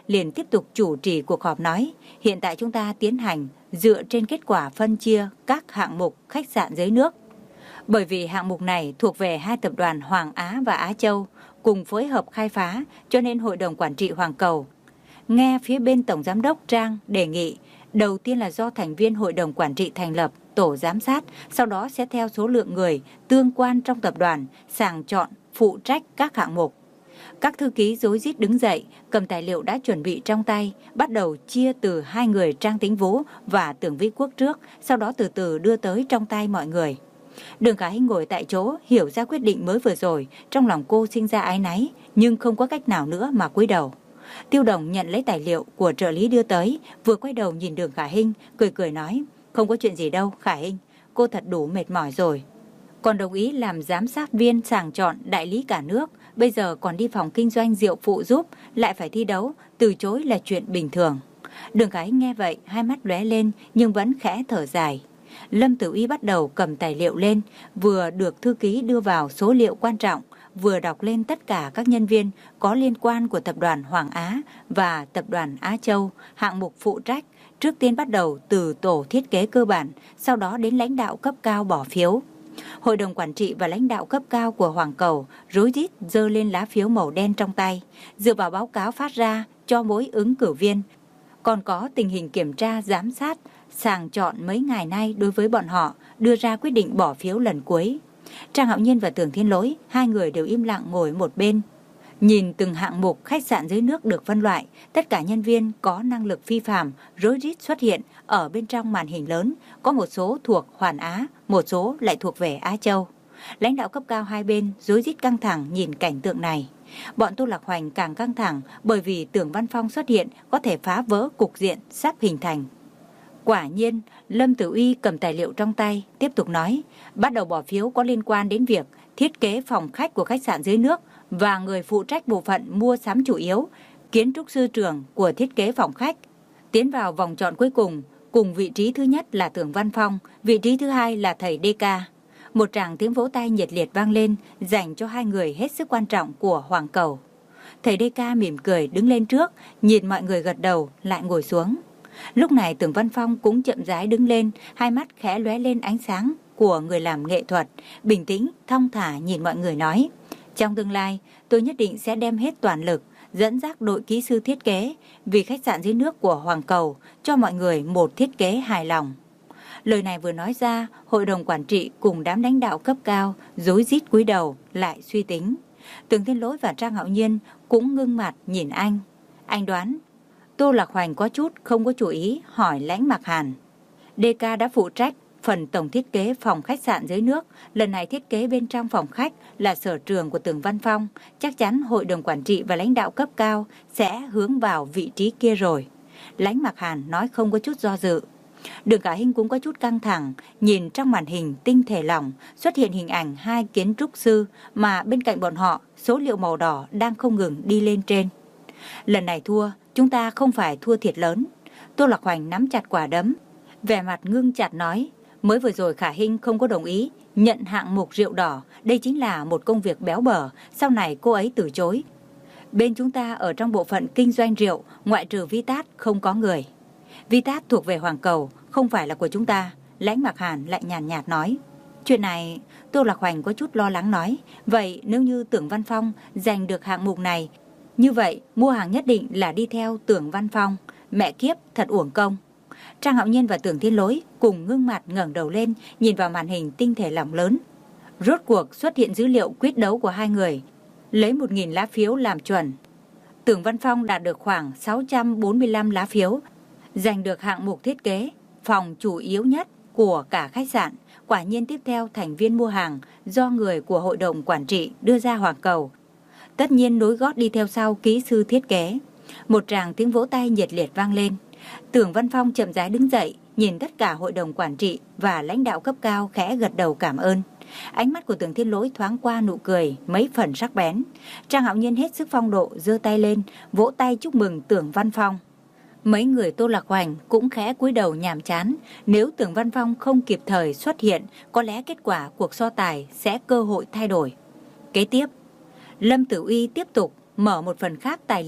A: liền tiếp tục chủ trì cuộc họp nói, hiện tại chúng ta tiến hành dựa trên kết quả phân chia các hạng mục khách sạn dưới nước. Bởi vì hạng mục này thuộc về hai tập đoàn Hoàng Á và Á Châu cùng phối hợp khai phá, cho nên Hội đồng Quản trị Hoàng Cầu nghe phía bên Tổng Giám đốc Trang đề nghị, đầu tiên là do thành viên Hội đồng Quản trị thành lập tổ giám sát, sau đó sẽ theo số lượng người tương quan trong tập đoàn sàng chọn phụ trách các hạng mục. Các thư ký rối rít đứng dậy, cầm tài liệu đã chuẩn bị trong tay, bắt đầu chia từ hai người Trang Tĩnh Vũ và Tưởng Vĩ Quốc trước, sau đó từ từ đưa tới trong tay mọi người. Đường Khả Hinh ngồi tại chỗ, hiểu ra quyết định mới vừa rồi, trong lòng cô sinh ra áy náy, nhưng không có cách nào nữa mà cúi đầu. Tiêu Đồng nhận lấy tài liệu của trợ lý đưa tới, vừa quay đầu nhìn Đường Khả Hinh, cười cười nói, không có chuyện gì đâu Khả Hinh, cô thật đủ mệt mỏi rồi. Còn đồng ý làm giám sát viên sàng chọn đại lý cả nước, bây giờ còn đi phòng kinh doanh rượu phụ giúp, lại phải thi đấu, từ chối là chuyện bình thường. Đường Khả Hinh nghe vậy, hai mắt lóe lên nhưng vẫn khẽ thở dài. Lâm Tử Uy bắt đầu cầm tài liệu lên, vừa được thư ký đưa vào số liệu quan trọng, vừa đọc lên tất cả các nhân viên có liên quan của tập đoàn Hoàng Á và tập đoàn Á Châu, hạng mục phụ trách. Trước tiên bắt đầu từ tổ thiết kế cơ bản, sau đó đến lãnh đạo cấp cao bỏ phiếu. Hội đồng quản trị và lãnh đạo cấp cao của Hoàng Cầu rối rít giơ lên lá phiếu màu đen trong tay, dựa vào báo cáo phát ra cho mỗi ứng cử viên. Còn có tình hình kiểm tra, giám sát, sàng chọn mấy ngày nay đối với bọn họ, đưa ra quyết định bỏ phiếu lần cuối. Trang Hạo Nhiên và Tưởng Thiên Lỗi, hai người đều im lặng ngồi một bên. Nhìn từng hạng mục khách sạn dưới nước được phân loại, tất cả nhân viên có năng lực phi phàm rối rít xuất hiện ở bên trong màn hình lớn, có một số thuộc Hoàn Á, một số lại thuộc về Á Châu. Lãnh đạo cấp cao hai bên rối rít căng thẳng nhìn cảnh tượng này. Bọn Tô Lạc Hoành càng căng thẳng bởi vì Tưởng Văn Phong xuất hiện có thể phá vỡ cục diện sắp hình thành. Quả nhiên, Lâm Tử Uy cầm tài liệu trong tay, tiếp tục nói, bắt đầu bỏ phiếu có liên quan đến việc thiết kế phòng khách của khách sạn dưới nước và người phụ trách bộ phận mua sắm chủ yếu, kiến trúc sư trưởng của thiết kế phòng khách. Tiến vào vòng chọn cuối cùng, cùng vị trí thứ nhất là Tưởng Văn Phong, vị trí thứ hai là thầy đê ca. Một tràng tiếng vỗ tay nhiệt liệt vang lên, dành cho hai người hết sức quan trọng của Hoàng Cầu. Thầy đê ca mỉm cười đứng lên trước, nhìn mọi người gật đầu, lại ngồi xuống. Lúc này Tưởng Văn Phong cũng chậm rãi đứng lên, hai mắt khẽ lóe lên ánh sáng của người làm nghệ thuật, bình tĩnh, thong thả nhìn mọi người nói, trong tương lai tôi nhất định sẽ đem hết toàn lực, dẫn dắt đội kỹ sư thiết kế vì khách sạn dưới nước của Hoàng Cầu, cho mọi người một thiết kế hài lòng. Lời này vừa nói ra, hội đồng quản trị cùng đám lãnh đạo cấp cao rối rít cúi đầu lại suy tính. Tưởng Thiên Lỗi và Trang Hạo Nhiên cũng ngưng mặt nhìn anh. Anh đoán. Tô Lạc Hoành có chút không có chủ ý hỏi Lãnh Mạc Hàn. đê ca đã phụ trách phần tổng thiết kế phòng khách sạn dưới nước, lần này thiết kế bên trong phòng khách là sở trường của Tưởng Văn Phong, chắc chắn hội đồng quản trị và lãnh đạo cấp cao sẽ hướng vào vị trí kia rồi. Lãnh Mạc Hàn nói không có chút do dự. Đường Khả Hinh cũng có chút căng thẳng, nhìn trong màn hình tinh thể lỏng xuất hiện hình ảnh hai kiến trúc sư mà bên cạnh bọn họ số liệu màu đỏ đang không ngừng đi lên trên. Lần này thua, chúng ta không phải thua thiệt lớn. Tô Lạc Hoành nắm chặt quả đấm, vẻ mặt ngưng chặt nói, mới vừa rồi Khả Hinh không có đồng ý nhận hạng mục rượu đỏ, đây chính là một công việc béo bở, sau này cô ấy từ chối. Bên chúng ta ở trong bộ phận kinh doanh rượu, ngoại trừ Vitat không có người. Vitat thuộc về Hoàng Cầu, không phải là của chúng ta. Lãnh Mạc Hàn lại nhàn nhạt, nhạt nói. Chuyện này, Tô Lạc Hoành có chút lo lắng nói. Vậy nếu như Tưởng Văn Phong giành được hạng mục này, như vậy mua hàng nhất định là đi theo Tưởng Văn Phong. Mẹ kiếp, thật uổng công. Trang Hạo Nhiên và Tưởng Thiên Lỗi cùng ngưng mặt ngẩng đầu lên, nhìn vào màn hình tinh thể lỏng lớn. Rốt cuộc xuất hiện dữ liệu quyết đấu của hai người, lấy một nghìn lá phiếu làm chuẩn. Tưởng Văn Phong đạt được khoảng sáu trăm bốn mươi lăm lá phiếu, giành được hạng mục thiết kế phòng chủ yếu nhất của cả khách sạn. Quả nhiên tiếp theo thành viên mua hàng do người của hội đồng quản trị đưa ra Hoàng Cầu. Tất nhiên nối gót đi theo sau kỹ sư thiết kế. Một tràng tiếng vỗ tay nhiệt liệt vang lên. Tưởng Văn Phong chậm rãi đứng dậy, nhìn tất cả hội đồng quản trị và lãnh đạo cấp cao khẽ gật đầu cảm ơn. Ánh mắt của Tưởng Thiên Lỗi thoáng qua nụ cười mấy phần sắc bén. Trang Hạo Nhiên hết sức phong độ giơ tay lên, vỗ tay chúc mừng Tưởng Văn Phong. Mấy người Tô Lạc Hoành cũng khẽ cúi đầu nhàm chán. Nếu Tưởng Văn Phong không kịp thời xuất hiện, có lẽ kết quả cuộc so tài sẽ cơ hội thay đổi. Kế tiếp, Lâm Tử Uy tiếp tục mở một phần khác tài liệu,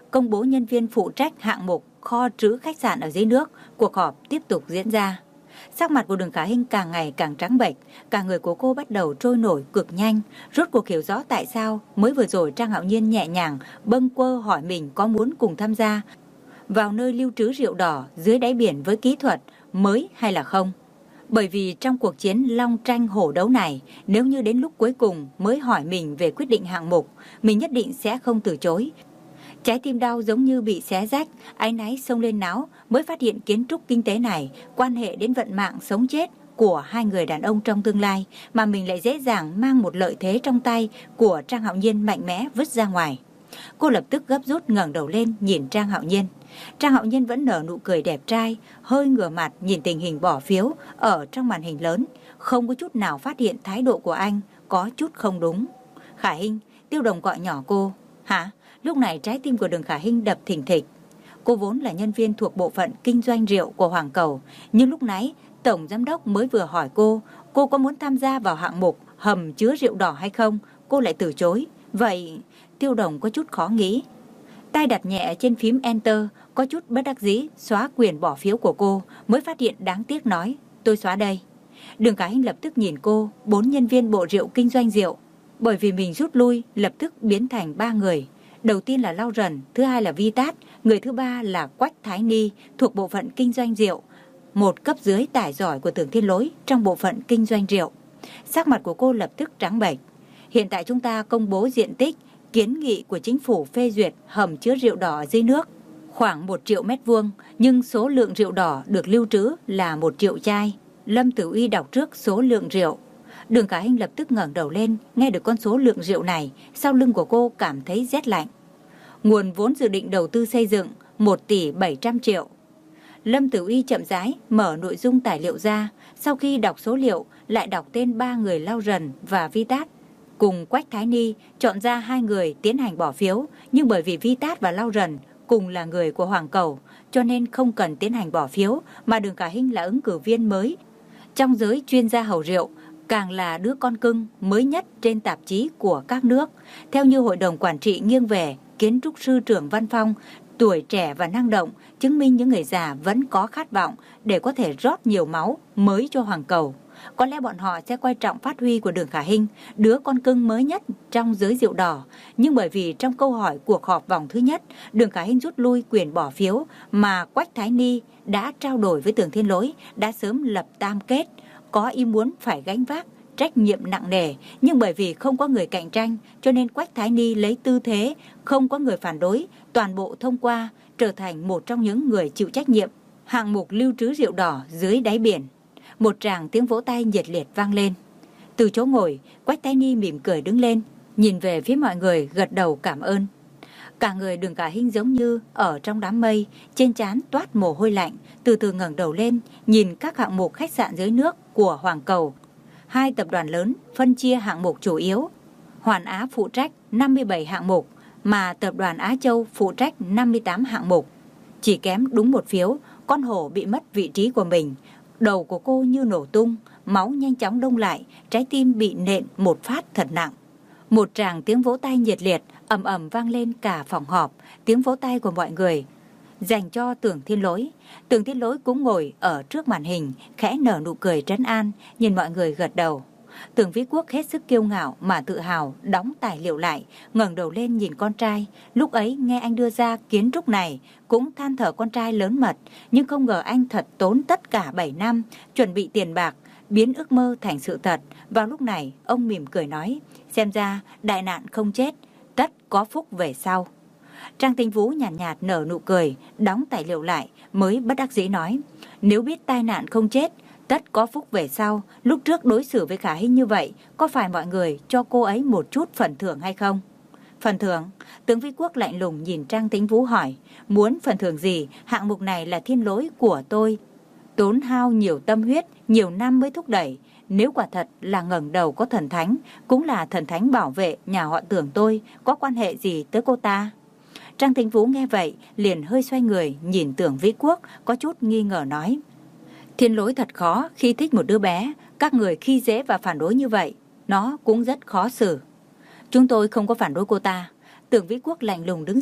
A: công bố nhân viên phụ trách hạng mục kho trữ khách sạn ở dưới nước. Cuộc họp tiếp tục diễn ra. Sắc mặt của Đường Khả Hinh càng ngày càng trắng bệch, cả người của cô bắt đầu trôi nổi cực nhanh. Rốt cuộc hiểu rõ tại sao mới vừa rồi Trang Hạo Nhiên nhẹ nhàng bâng quơ hỏi mình có muốn cùng tham gia vào nơi lưu trữ rượu đỏ dưới đáy biển với kỹ thuật mới hay là không. Bởi vì trong cuộc chiến long tranh hổ đấu này, nếu như đến lúc cuối cùng mới hỏi mình về quyết định hạng mục, mình nhất định sẽ không từ chối. Trái tim đau giống như bị xé rách, áy náy xông lên não mới phát hiện kiến trúc kinh tế này quan hệ đến vận mạng sống chết của hai người đàn ông trong tương lai, mà mình lại dễ dàng mang một lợi thế trong tay của Trang Hạo Nhiên mạnh mẽ vứt ra ngoài. Cô lập tức gấp rút ngẩng đầu lên nhìn Trang Hạo Nhiên. Trang Hạo Nhiên vẫn nở nụ cười đẹp trai, hơi ngửa mặt nhìn tình hình bỏ phiếu ở trong màn hình lớn, không có chút nào phát hiện thái độ của anh có chút không đúng. Khả Hinh, Tiêu Đồng gọi nhỏ cô. Hả? Lúc này trái tim của Đường Khả Hinh đập thình thịch. Cô vốn là nhân viên thuộc bộ phận kinh doanh rượu của Hoàng Cầu, nhưng lúc nãy Tổng Giám đốc mới vừa hỏi cô, cô có muốn tham gia vào hạng mục hầm chứa rượu đỏ hay không, cô lại từ chối. Vậy Tiêu Đồng có chút khó nghĩ. Tay đặt nhẹ trên phím Enter, có chút bất đắc dĩ xóa quyền bỏ phiếu của cô, mới phát hiện đáng tiếc nói, tôi xóa đây. Đường Khả Hinh lập tức nhìn cô, bốn nhân viên bộ rượu kinh doanh rượu. Bởi vì mình rút lui, lập tức biến thành ba người. Đầu tiên là Lau Rần, thứ hai là Vi Tát, người thứ ba là Quách Thái Ni thuộc bộ phận kinh doanh rượu, một cấp dưới tài giỏi của Tưởng Thiên Lỗi trong bộ phận kinh doanh rượu. Sắc mặt của cô lập tức trắng bệch. Hiện tại chúng ta công bố diện tích kiến nghị của chính phủ phê duyệt hầm chứa rượu đỏ dưới nước khoảng một triệu mét vuông, nhưng số lượng rượu đỏ được lưu trữ là một triệu chai. Lâm Tử Uy đọc trước số lượng rượu. Đường Khả Hinh lập tức ngẩng đầu lên, nghe được con số lượng rượu này, sau lưng của cô cảm thấy rét lạnh. Nguồn vốn dự định đầu tư xây dựng một tỷ bảy trăm triệu. Lâm Tử Uy chậm rãi mở nội dung tài liệu ra, sau khi đọc số liệu lại đọc tên ba người Lau Rần và Vi Tát cùng Quách Thái Ni, chọn ra hai người tiến hành bỏ phiếu, nhưng bởi vì Vi Tát và Lau Rần cùng là người của Hoàng Cầu, cho nên không cần tiến hành bỏ phiếu, mà Đường Khả Hinh là ứng cử viên mới trong giới chuyên gia hầu rượu, càng là đứa con cưng mới nhất trên tạp chí của các nước. Theo như hội đồng quản trị nghiêng về kiến trúc sư trưởng Văn Phong, tuổi trẻ và năng động, chứng minh những người già vẫn có khát vọng để có thể rót nhiều máu mới cho Hoàng Cầu. Có lẽ bọn họ sẽ quan trọng phát huy của Đường Khả Hinh, đứa con cưng mới nhất trong giới rượu đỏ. Nhưng bởi vì trong câu hỏi cuộc họp vòng thứ nhất, Đường Khả Hinh rút lui quyền bỏ phiếu mà Quách Thái Ni đã trao đổi với Tưởng Thiên Lỗi, đã sớm lập tam kết, có ý muốn phải gánh vác trách nhiệm nặng nề, nhưng bởi vì không có người cạnh tranh, cho nên Quách Thái Ni lấy tư thế không có người phản đối, toàn bộ thông qua, trở thành một trong những người chịu trách nhiệm hạng mục lưu trữ rượu đỏ dưới đáy biển. Một tràng tiếng vỗ tay nhiệt liệt vang lên. Từ chỗ ngồi, Quách Thái Ni mỉm cười đứng lên, nhìn về phía mọi người gật đầu cảm ơn. Cả người Đường Khả Hinh giống như ở trong đám mây, trên trán toát mồ hôi lạnh, từ từ ngẩng đầu lên, nhìn các hạng mục khách sạn dưới nước của Hoàng Cầu. Hai tập đoàn lớn phân chia hạng mục chủ yếu. Hoàn Á phụ trách năm mươi bảy hạng mục, mà tập đoàn Á Châu phụ trách năm mươi tám hạng mục. Chỉ kém đúng một phiếu, con hổ bị mất vị trí của mình. Đầu của cô như nổ tung, máu nhanh chóng đông lại, trái tim bị nện một phát thật nặng. Một tràng tiếng vỗ tay nhiệt liệt ầm ầm vang lên cả phòng họp, tiếng vỗ tay của mọi người dành cho Tưởng Thiên Lỗi. Tưởng Thiên Lỗi cũng ngồi ở trước màn hình, khẽ nở nụ cười trấn an, nhìn mọi người gật đầu. Tưởng Vĩ Quốc hết sức kiêu ngạo mà tự hào đóng tài liệu lại, ngẩng đầu lên nhìn con trai. Lúc ấy nghe anh đưa ra kiến trúc này, cũng than thở con trai lớn mật, nhưng không ngờ anh thật tốn tất cả bảy năm chuẩn bị tiền bạc, biến ước mơ thành sự thật. Vào lúc này, ông mỉm cười nói, xem ra đại nạn không chết, tất có phúc về sau. Trang Tinh Vũ nhàn nhạt, nhạt nở nụ cười, đóng tài liệu lại, mới bất đắc dĩ nói, nếu biết tai nạn không chết, tất có phúc về sau, lúc trước đối xử với Khả Hinh như vậy, có phải mọi người cho cô ấy một chút phần thưởng hay không? Phần thưởng? Tướng Vĩ Quốc lạnh lùng nhìn Trang Tinh Vũ hỏi, muốn phần thưởng gì? Hạng mục này là thiên lỗi của tôi, tốn hao nhiều tâm huyết, nhiều năm mới thúc đẩy. Nếu quả thật là ngẩng đầu có thần thánh, cũng là thần thánh bảo vệ nhà họ Tưởng tôi, có quan hệ gì tới cô ta? Trang Tinh Vũ nghe vậy, liền hơi xoay người, nhìn Tưởng Vĩ Quốc, có chút nghi ngờ nói, thiên lỗi thật khó khi thích một đứa bé, các người khi dễ và phản đối như vậy, nó cũng rất khó xử. Chúng tôi không có phản đối cô ta. Tưởng Vĩ Quốc lạnh lùng đứng dậy,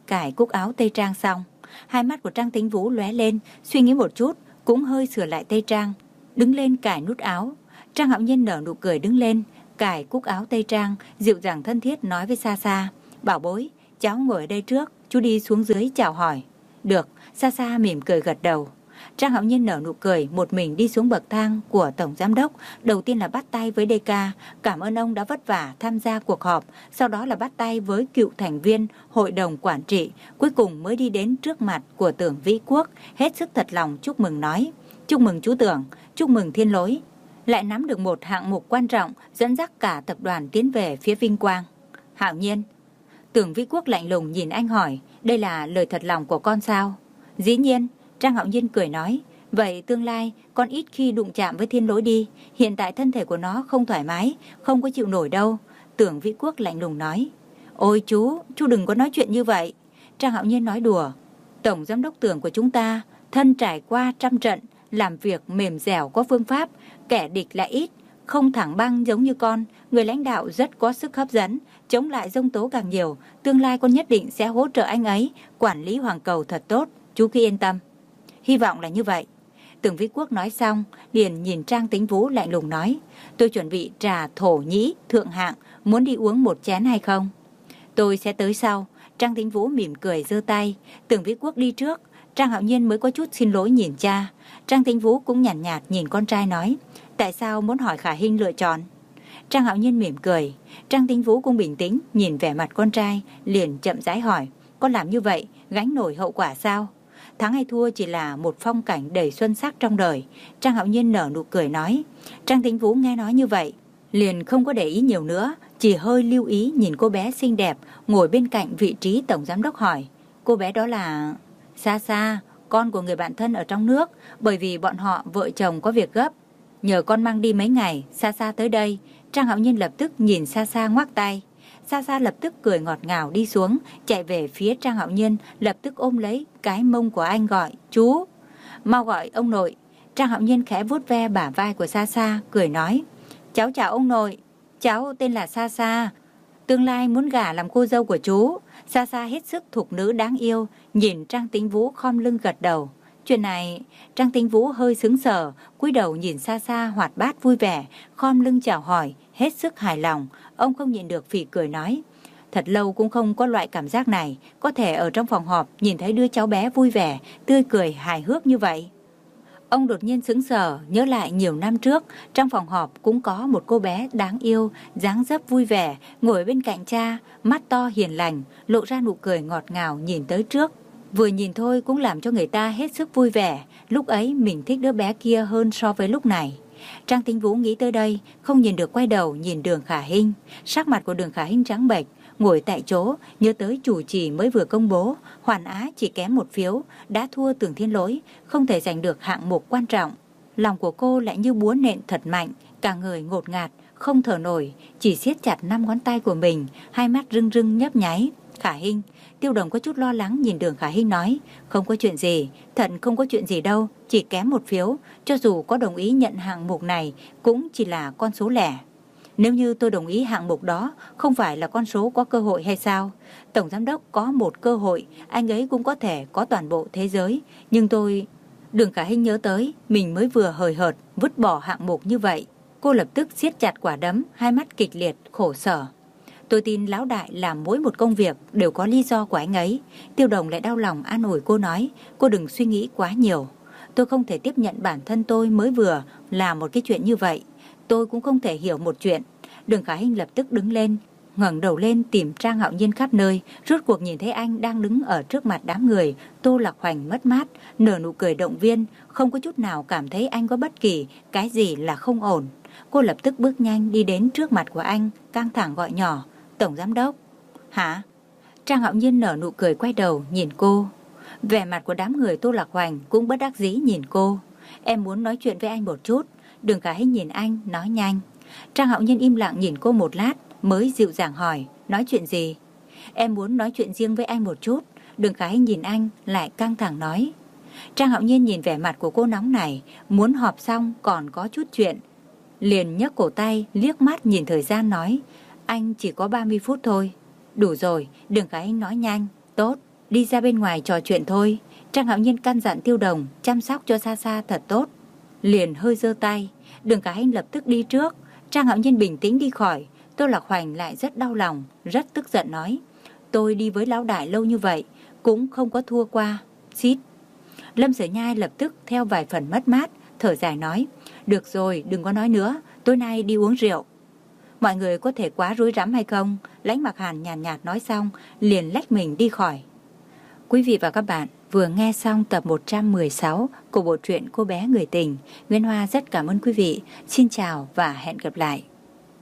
A: cài cúc áo tây trang xong. Hai mắt của Trang Tính Vũ lóe lên, suy nghĩ một chút, cũng hơi sửa lại tây trang, đứng lên cài nút áo. Trang Hạo Nhiên nở nụ cười đứng lên, cài cúc áo tây trang, dịu dàng thân thiết nói với Sa Sa, bảo bối, cháu ngồi ở đây trước, chú đi xuống dưới chào hỏi. Được, Sa Sa mỉm cười gật đầu. Trang Hạo Nhiên nở nụ cười, một mình đi xuống bậc thang của Tổng Giám đốc. Đầu tiên là bắt tay với đê ca, cảm ơn ông đã vất vả tham gia cuộc họp. Sau đó là bắt tay với cựu thành viên hội đồng quản trị. Cuối cùng mới đi đến trước mặt của Tưởng Vĩ Quốc, hết sức thật lòng chúc mừng nói. Chúc mừng chú Tưởng, chúc mừng Thiên Lỗi. Lại nắm được một hạng mục quan trọng, dẫn dắt cả tập đoàn tiến về phía vinh quang. Hạo Nhiên. Tưởng Vĩ Quốc lạnh lùng nhìn anh hỏi, đây là lời thật lòng của con sao? Dĩ nhiên. Trang Hạo Nhiên cười nói, vậy tương lai con ít khi đụng chạm với Thiên Lỗi đi, hiện tại thân thể của nó không thoải mái, không có chịu nổi đâu. Tưởng Vĩ Quốc lạnh lùng nói, ôi chú, chú đừng có nói chuyện như vậy. Trang Hạo Nhiên nói đùa, Tổng Giám đốc Tưởng của chúng ta, thân trải qua trăm trận, làm việc mềm dẻo có phương pháp, kẻ địch lại ít, không thẳng băng giống như con, người lãnh đạo rất có sức hấp dẫn, chống lại dông tố càng nhiều, tương lai con nhất định sẽ hỗ trợ anh ấy, quản lý Hoàng Cầu thật tốt, chú cứ yên tâm. Hy vọng là như vậy. Tưởng Vĩ Quốc nói xong, liền nhìn Trang Tính Vũ lạnh lùng nói, tôi chuẩn bị trà thổ nhĩ thượng hạng, muốn đi uống một chén hay không? Tôi sẽ tới sau. Trang Tính Vũ mỉm cười giơ tay. Tưởng Vĩ Quốc đi trước, Trang Hạo Nhiên mới có chút xin lỗi nhìn cha. Trang Tính Vũ cũng nhàn nhạt, nhạt nhìn con trai nói, tại sao muốn hỏi Khả Hinh lựa chọn? Trang Hạo Nhiên mỉm cười. Trang Tính Vũ cũng bình tĩnh nhìn vẻ mặt con trai, liền chậm rãi hỏi, con làm như vậy gánh nổi hậu quả sao? Thắng hay thua chỉ là một phong cảnh đầy xuân sắc trong đời. Trang Hạo Nhiên nở nụ cười nói. Trang Tính Vũ nghe nói như vậy, liền không có để ý nhiều nữa, chỉ hơi lưu ý nhìn cô bé xinh đẹp ngồi bên cạnh vị trí tổng giám đốc hỏi, cô bé đó là Sa Sa, con của người bạn thân ở trong nước, bởi vì bọn họ vợ chồng có việc gấp, nhờ con mang đi mấy ngày. Sa Sa tới đây. Trang Hạo Nhiên lập tức nhìn Sa Sa ngoắc tay. Sa Sa lập tức cười ngọt ngào đi xuống, chạy về phía Trang Hạo Nhiên, lập tức ôm lấy cái mông của anh gọi, chú, mau gọi ông nội. Trang Hạo Nhiên khẽ vuốt ve bả vai của Sa Sa, cười nói, cháu chào ông nội, cháu tên là Sa Sa, tương lai muốn gả làm cô dâu của chú. Sa Sa hết sức thục nữ đáng yêu, nhìn Trang Tính Vũ khom lưng gật đầu. Chuyện này, Trang Tính Vũ hơi sững sờ, cúi đầu nhìn Sa Sa hoạt bát vui vẻ, khom lưng chào hỏi, hết sức hài lòng. Ông không nhịn được phì cười nói, thật lâu cũng không có loại cảm giác này, có thể ở trong phòng họp nhìn thấy đứa cháu bé vui vẻ, tươi cười hài hước như vậy. Ông đột nhiên sững sờ, nhớ lại nhiều năm trước, trong phòng họp cũng có một cô bé đáng yêu, dáng dấp vui vẻ, ngồi bên cạnh cha, mắt to hiền lành, lộ ra nụ cười ngọt ngào nhìn tới trước. Vừa nhìn thôi cũng làm cho người ta hết sức vui vẻ, lúc ấy mình thích đứa bé kia hơn so với lúc này. Trang Tính Vũ nghĩ tới đây, không nhìn được quay đầu nhìn Đường Khả Hinh. Sắc mặt của Đường Khả Hinh trắng bệch, ngồi tại chỗ, nhớ tới chủ trì mới vừa công bố, Hoàn Á chỉ kém một phiếu, đã thua Tưởng Thiên Lỗi, không thể giành được hạng mục quan trọng. Lòng của cô lại như búa nện thật mạnh, cả người ngột ngạt, không thở nổi, chỉ siết chặt năm ngón tay của mình, hai mắt rưng rưng nhấp nháy. Khả Hinh, Tiêu Đồng có chút lo lắng nhìn Đường Khả Hinh nói, không có chuyện gì, thật không có chuyện gì đâu, chỉ kém một phiếu, cho dù có đồng ý nhận hạng mục này cũng chỉ là con số lẻ. Nếu như tôi đồng ý hạng mục đó, không phải là con số có cơ hội hay sao? Tổng giám đốc có một cơ hội, anh ấy cũng có thể có toàn bộ thế giới, nhưng tôi... Đường Khả Hinh nhớ tới, mình mới vừa hời hợt, vứt bỏ hạng mục như vậy. Cô lập tức siết chặt quả đấm, hai mắt kịch liệt, khổ sở. Tôi tin lão đại làm mỗi một công việc đều có lý do của anh ấy. Tiêu Đồng lại đau lòng an ủi cô nói, cô đừng suy nghĩ quá nhiều. Tôi không thể tiếp nhận bản thân tôi mới vừa làm một cái chuyện như vậy. Tôi cũng không thể hiểu một chuyện. Đường Khả Hinh lập tức đứng lên, ngẩng đầu lên tìm Trang Hạo Nhiên khắp nơi, rốt cuộc nhìn thấy anh đang đứng ở trước mặt đám người. Tô Lạc Hoành mất mát, nở nụ cười động viên, không có chút nào cảm thấy anh có bất kỳ cái gì là không ổn. Cô lập tức bước nhanh đi đến trước mặt của anh, căng thẳng gọi nhỏ, Tổng giám đốc. Hả? Trang Hạo Nhiên nở nụ cười quay đầu nhìn cô. Vẻ mặt của đám người Tô Lạc Hoành cũng bất đắc dĩ nhìn cô. Em muốn nói chuyện với anh một chút. Đường Khả Hinh nhìn anh, nói nhanh. Trang Hạo Nhiên im lặng nhìn cô một lát, mới dịu dàng hỏi, nói chuyện gì? Em muốn nói chuyện riêng với anh một chút. Đường Khả Hinh nhìn anh, lại căng thẳng nói. Trang Hạo Nhiên nhìn vẻ mặt của cô nóng này, muốn họp xong còn có chút chuyện. Liền nhấc cổ tay, liếc mắt nhìn thời gian nói, anh chỉ có ba mươi phút thôi. Đủ rồi, Đường Khả Hinh nói nhanh, tốt. đi ra bên ngoài trò chuyện thôi. Trang Hạo Nhiên căn dặn Tiêu Đồng chăm sóc cho Sa Sa thật tốt. Liền hơi giơ tay, Đường Khả Hinh lập tức đi trước. Trang Hạo Nhiên bình tĩnh đi khỏi. Tô Lạc Hoành lại rất đau lòng, rất tức giận nói: tôi đi với lão đại lâu như vậy cũng không có thua qua. Xít. Lâm Sở Nhai lập tức theo vài phần mất mát, thở dài nói: được rồi, đừng có nói nữa, tối nay đi uống rượu. Mọi người có thể quá rối rắm hay không? Lãnh Mặc Hàn nhàn nhạt, nhạt nói xong liền lách mình đi khỏi. Quý vị và các bạn vừa nghe xong tập một trăm mười sáu của bộ truyện Cô bé người tình. Nguyễn Hoa rất cảm ơn quý vị. Xin chào và hẹn gặp lại.